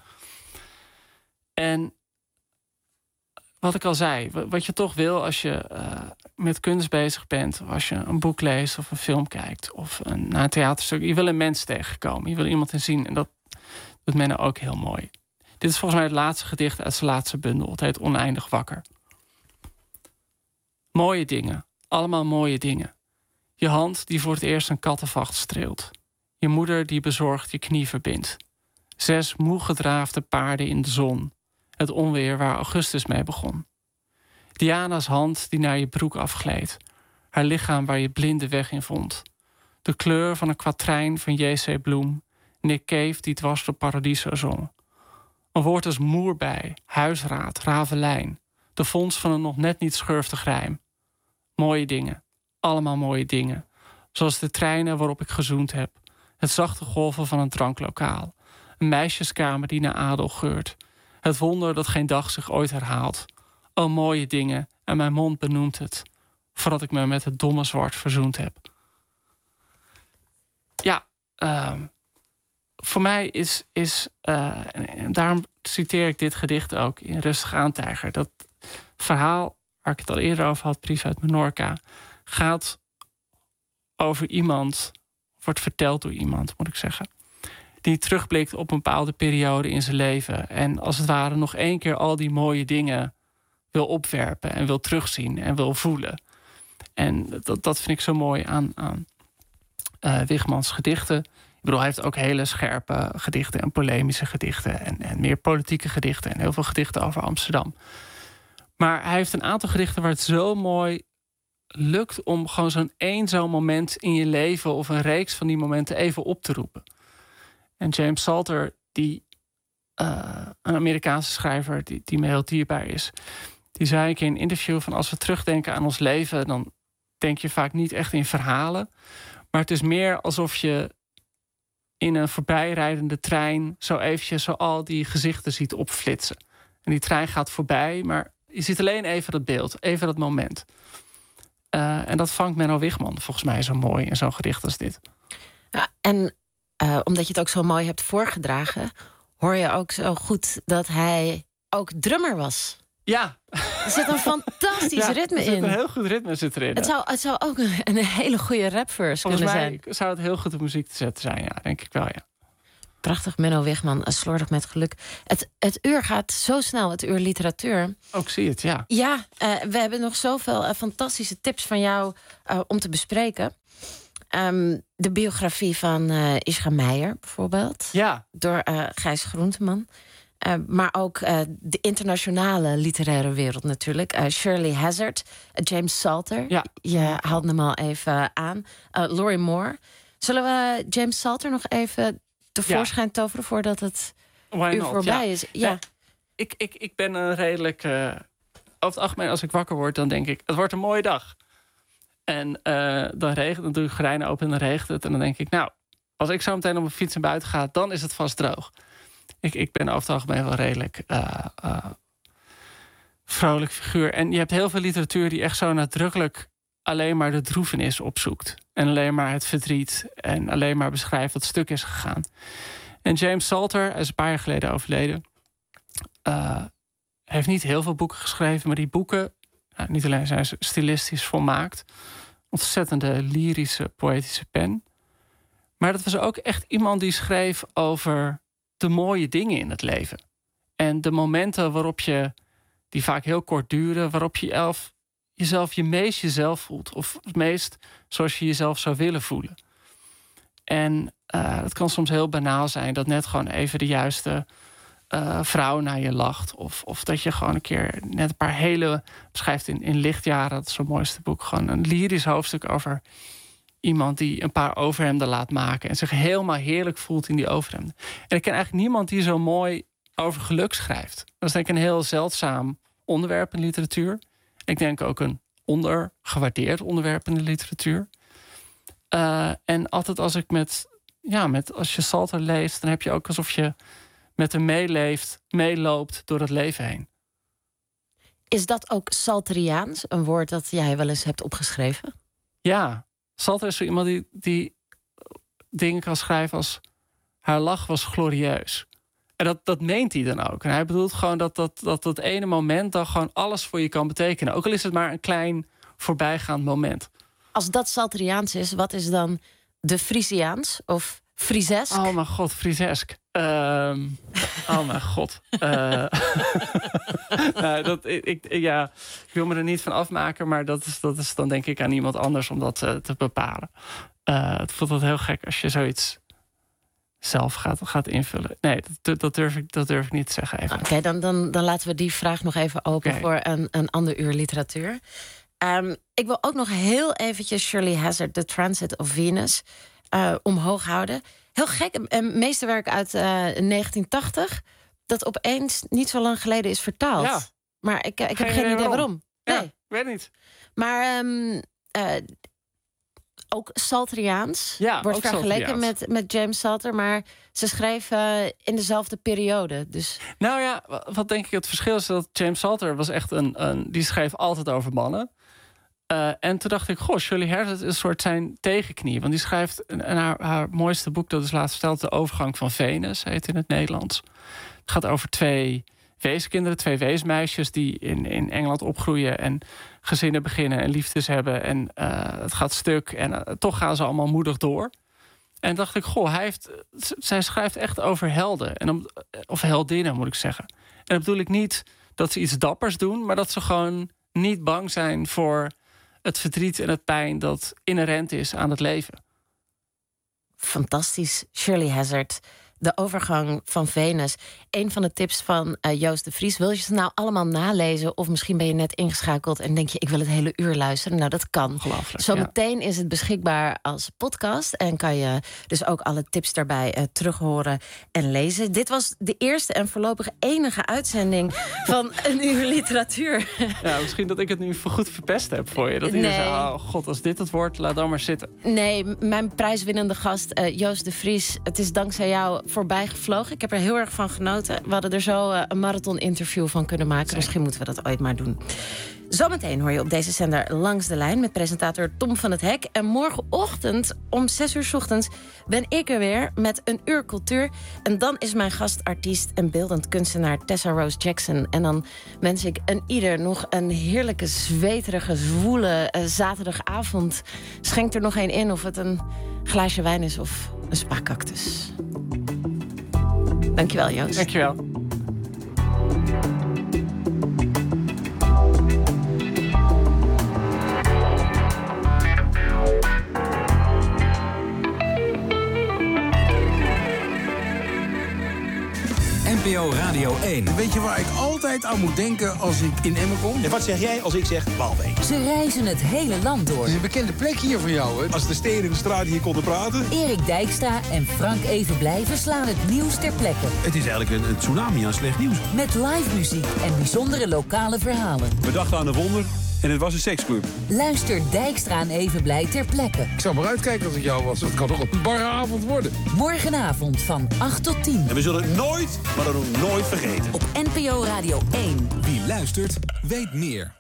En wat ik al zei, wat je toch wil als je met kunst bezig bent, of als je een boek leest of een film kijkt of naar een theaterstuk, je wil een mens tegenkomen, je wil iemand in zien. En dat doet Menno ook heel mooi. Dit is volgens mij het laatste gedicht uit zijn laatste bundel. Het heet Oneindig wakker. Mooie dingen. Allemaal mooie dingen. Je hand die voor het eerst een kattenvacht streelt. Je moeder die bezorgd je knie verbindt. 6 moe gedraafde paarden in de zon. Het onweer waar augustus mee begon. Diana's hand die naar je broek afgleed. Haar lichaam waar je blinde weg in vond. De kleur van een kwatrijn van J.C. Bloem. Nick Cave die dwars door Paradiso zong. Een woord als moerbij, huisraad, ravelijn. De fonds van een nog net niet schurftig rijm. Mooie dingen. Allemaal mooie dingen. Zoals de treinen waarop ik gezoend heb. Het zachte golven van een dranklokaal. Een meisjeskamer die naar adel geurt. Het wonder dat geen dag zich ooit herhaalt. O mooie dingen, en mijn mond benoemt het. Voordat ik me met het domme zwart verzoend heb. Ja, voor mij is en daarom citeer ik dit gedicht ook in Rustig aan, Tijger. Dat verhaal waar ik het al eerder over had, Brief uit Menorca, gaat over iemand, wordt verteld door iemand, moet ik zeggen, die terugblikt op een bepaalde periode in zijn leven. En als het ware nog 1 keer al die mooie dingen wil opwerpen en wil terugzien en wil voelen. En dat vind ik zo mooi aan Wichmans gedichten. Ik bedoel, hij heeft ook hele scherpe gedichten en polemische gedichten en meer politieke gedichten en heel veel gedichten over Amsterdam. Maar hij heeft een aantal gedichten waar het zo mooi lukt om gewoon zo'n moment in je leven of een reeks van die momenten even op te roepen. En James Salter, die een Amerikaanse schrijver die me heel dierbaar is, die zei een keer in een interview van als we terugdenken aan ons leven, dan denk je vaak niet echt in verhalen. Maar het is meer alsof je in een voorbijrijdende trein zo eventjes zo al die gezichten ziet opflitsen. En die trein gaat voorbij, maar je ziet alleen even dat beeld, even dat moment. En dat vangt Menno Wichman volgens mij zo mooi in zo'n gedicht als dit. Ja, en omdat je het ook zo mooi hebt voorgedragen, hoor je ook zo goed dat hij ook drummer was. Ja. Er zit een fantastisch ritme in. Een heel goed ritme zit erin. Het zou ook een hele goede rapverse kunnen zijn. Volgens mij zou het heel goed op muziek te zetten zijn, ja, denk ik wel, ja. Prachtig, Menno Wichman, slordig met geluk. Het uur gaat zo snel, het uur literatuur. Ook zie je het, ja. Ja, we hebben nog zoveel fantastische tips van jou om te bespreken. De biografie van Ischa Meijer, bijvoorbeeld. Ja. Door Gijs Groenteman. Maar ook de internationale literaire wereld natuurlijk. Shirley Hazzard, James Salter. Ja. Je haalde hem al even aan. Laurie Moore. Zullen we James Salter nog even tevoorschijn toveren voordat het uur voorbij is? Ja. Ik ben een redelijk over het algemeen, als ik wakker word, dan denk ik, het wordt een mooie dag. En dan regent, dan doe ik gordijnen open en dan regent het. En dan denk ik, nou, als ik zo meteen op mijn fiets naar buiten ga, dan is het vast droog. Ik ben over het algemeen wel redelijk vrolijk figuur. En je hebt heel veel literatuur die echt zo nadrukkelijk alleen maar de droefenis opzoekt. En alleen maar het verdriet. En alleen maar beschrijft wat stuk is gegaan. En James Salter, hij is een paar jaar geleden overleden, heeft niet heel veel boeken geschreven, maar die boeken, niet alleen zijn ze stilistisch volmaakt, ontzettende lyrische, poëtische pen. Maar dat was ook echt iemand die schreef over de mooie dingen in het leven. En de momenten waarop je, die vaak heel kort duren, waarop je jezelf meest jezelf voelt. Of het meest zoals je jezelf zou willen voelen. En het kan soms heel banaal zijn dat net gewoon even de juiste vrouw naar je lacht. Of dat je gewoon een keer net een paar hele, beschrijft in Lichtjaren, dat is zo'n mooiste boek, gewoon een lyrisch hoofdstuk over iemand die een paar overhemden laat maken en zich helemaal heerlijk voelt in die overhemden. En ik ken eigenlijk niemand die zo mooi over geluk schrijft. Dat is denk ik een heel zeldzaam onderwerp in literatuur. Ik denk ook een ondergewaardeerd onderwerp in de literatuur. En altijd als ik als je Salter leest, dan heb je ook alsof je met hem meeloopt door het leven heen. Is dat ook Salteriaans, een woord dat jij wel eens hebt opgeschreven? Ja, Salter is zo iemand die dingen kan schrijven als haar lach was glorieus. En dat meent hij dan ook. En hij bedoelt gewoon dat ene moment dan gewoon alles voor je kan betekenen. Ook al is het maar een klein voorbijgaand moment. Als dat Salteriaans is, wat is dan de Frisiaans of Friesesk? Oh mijn god, Friesesk. Oh mijn god. Ik wil me er niet van afmaken, maar dat is dan denk ik aan iemand anders om dat te bepalen. Het voelt wat heel gek als je zoiets zelf gaat invullen. Nee, dat durf ik niet te zeggen even. Oké, dan laten we die vraag nog even open voor een ander uur literatuur. Ik wil ook nog heel eventjes Shirley Hazzard, The Transit of Venus, omhoog houden. Heel gek, een meesterwerk uit 1980... dat opeens niet zo lang geleden is vertaald. Ja. Maar ik heb geen idee waarom. Nee, ja, weet niet. Maar ook Salteriaans wordt vergeleken met James Salter, maar ze schreef in dezelfde periode. Dus. Nou ja, wat denk ik het verschil is, dat James Salter was echt die schreef altijd over mannen. En toen dacht ik, Shirley Hazzard is een soort zijn tegenknie. Want die schrijft haar mooiste boek, dat is laatst verteld, De Overgang van Venus, heet in het Nederlands. Het gaat over 2 weeskinderen, 2 weesmeisjes die in Engeland opgroeien en gezinnen beginnen en liefdes hebben. En het gaat stuk en toch gaan ze allemaal moedig door. En dacht ik, zij schrijft echt over helden. Of heldinnen, moet ik zeggen. En dan bedoel ik niet dat ze iets dappers doen, maar dat ze gewoon niet bang zijn voor het verdriet en het pijn dat inherent is aan het leven. Fantastisch, Shirley Hazzard. De Overgang van Venus. Een van de tips van Joost de Vries. Wil je ze nou allemaal nalezen? Of misschien ben je net ingeschakeld en denk je, ik wil het hele uur luisteren. Nou, dat kan. Zometeen is het beschikbaar als podcast. En kan je dus ook alle tips daarbij terughoren en lezen. Dit was de eerste en voorlopig enige uitzending van een uur literatuur. Ja, misschien dat ik het nu voorgoed verpest heb voor je. Dat iedereen zei, oh god, als dit het wordt, laat dan maar zitten. Nee, mijn prijswinnende gast Joost de Vries. Het is dankzij jou voorbij gevlogen. Ik heb er heel erg van genoten. We hadden er zo een marathon-interview van kunnen maken. Misschien moeten we dat ooit maar doen. Zometeen hoor je op deze zender Langs de Lijn met presentator Tom van het Hek. En morgenochtend om 6 uur 's ochtends ben ik er weer met een uur cultuur. En dan is mijn gastartiest en beeldend kunstenaar Tessa Rose Jackson. En dan wens ik ieder nog een heerlijke, zweterige, zwoele zaterdagavond. Schenk er nog één in, of het een glaasje wijn is of een spa-cactus. Dankjewel, Joost. Dankjewel. NPO Radio 1. Weet je waar ik altijd aan moet denken als ik in Emmen kom? En wat zeg jij als ik zeg Waalwijk? Ze reizen het hele land door. Het is een bekende plek hier voor jou, hè? Als de steden in de straat hier konden praten. Erik Dijkstra en Frank Evenblij verslaan het nieuws ter plekke. Het is eigenlijk een tsunami aan slecht nieuws. Met live muziek en bijzondere lokale verhalen. We dachten aan een wonder en het was een seksclub. Luister Dijkstra en Evenblij ter plekke. Ik zou maar uitkijken als ik jou was. Het kan toch een barre avond worden. Morgenavond van 8 tot 10. En we zullen het nooit, maar dan ook nooit vergeten. Op NPO Radio 1. Wie luistert, weet meer.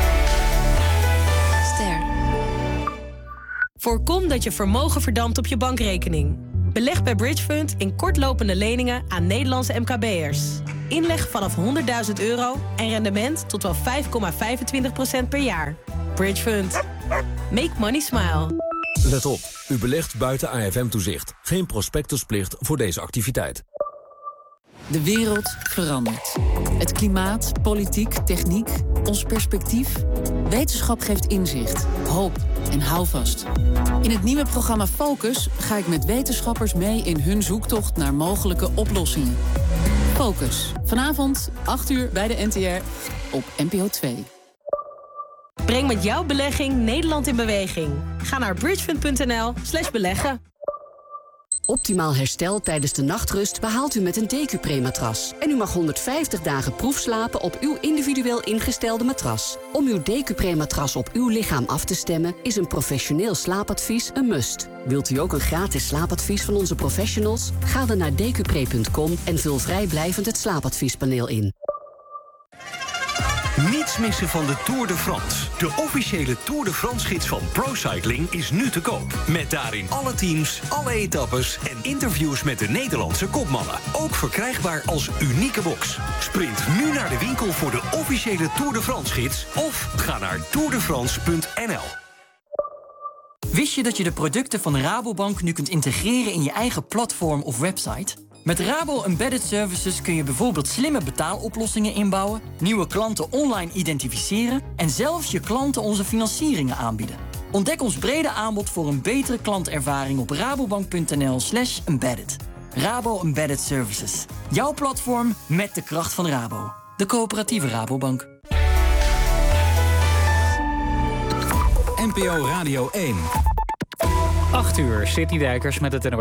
Ster. Voorkom dat je vermogen verdampt op je bankrekening. Beleg bij Bridgefund in kortlopende leningen aan Nederlandse MKB'ers. Inleg vanaf €100.000 en rendement tot wel 5,25% per jaar. Bridgefund. Make money smile. Let op, u belegt buiten AFM-toezicht. Geen prospectusplicht voor deze activiteit. De wereld verandert. Het klimaat, politiek, techniek, ons perspectief. Wetenschap geeft inzicht, hoop en houvast. In het nieuwe programma Focus ga ik met wetenschappers mee in hun zoektocht naar mogelijke oplossingen. Focus. Vanavond, 8 uur bij de NTR op NPO 2. Breng met jouw belegging Nederland in beweging. Ga naar bridgefund.nl/beleggen. Optimaal herstel tijdens de nachtrust behaalt u met een DQ-Pre-matras. En u mag 150 dagen proefslapen op uw individueel ingestelde matras. Om uw DQ-Pre-matras op uw lichaam af te stemmen is een professioneel slaapadvies een must. Wilt u ook een gratis slaapadvies van onze professionals? Ga dan naar dqpre.com en vul vrijblijvend het slaapadviespaneel in. Niets missen van de Tour de France. De officiële Tour de France-gids van ProCycling is nu te koop. Met daarin alle teams, alle etappes en interviews met de Nederlandse kopmannen. Ook verkrijgbaar als unieke box. Sprint nu naar de winkel voor de officiële Tour de France-gids of ga naar tourdefrance.nl. Wist je dat je de producten van Rabobank nu kunt integreren in je eigen platform of website? Met Rabo Embedded Services kun je bijvoorbeeld slimme betaaloplossingen inbouwen, nieuwe klanten online identificeren en zelfs je klanten onze financieringen aanbieden. Ontdek ons brede aanbod voor een betere klantervaring op rabobank.nl/embedded. Rabo Embedded Services. Jouw platform met de kracht van Rabo. De coöperatieve Rabobank. NPO Radio 1. 8 uur, Sidney Dijkers met het NOS.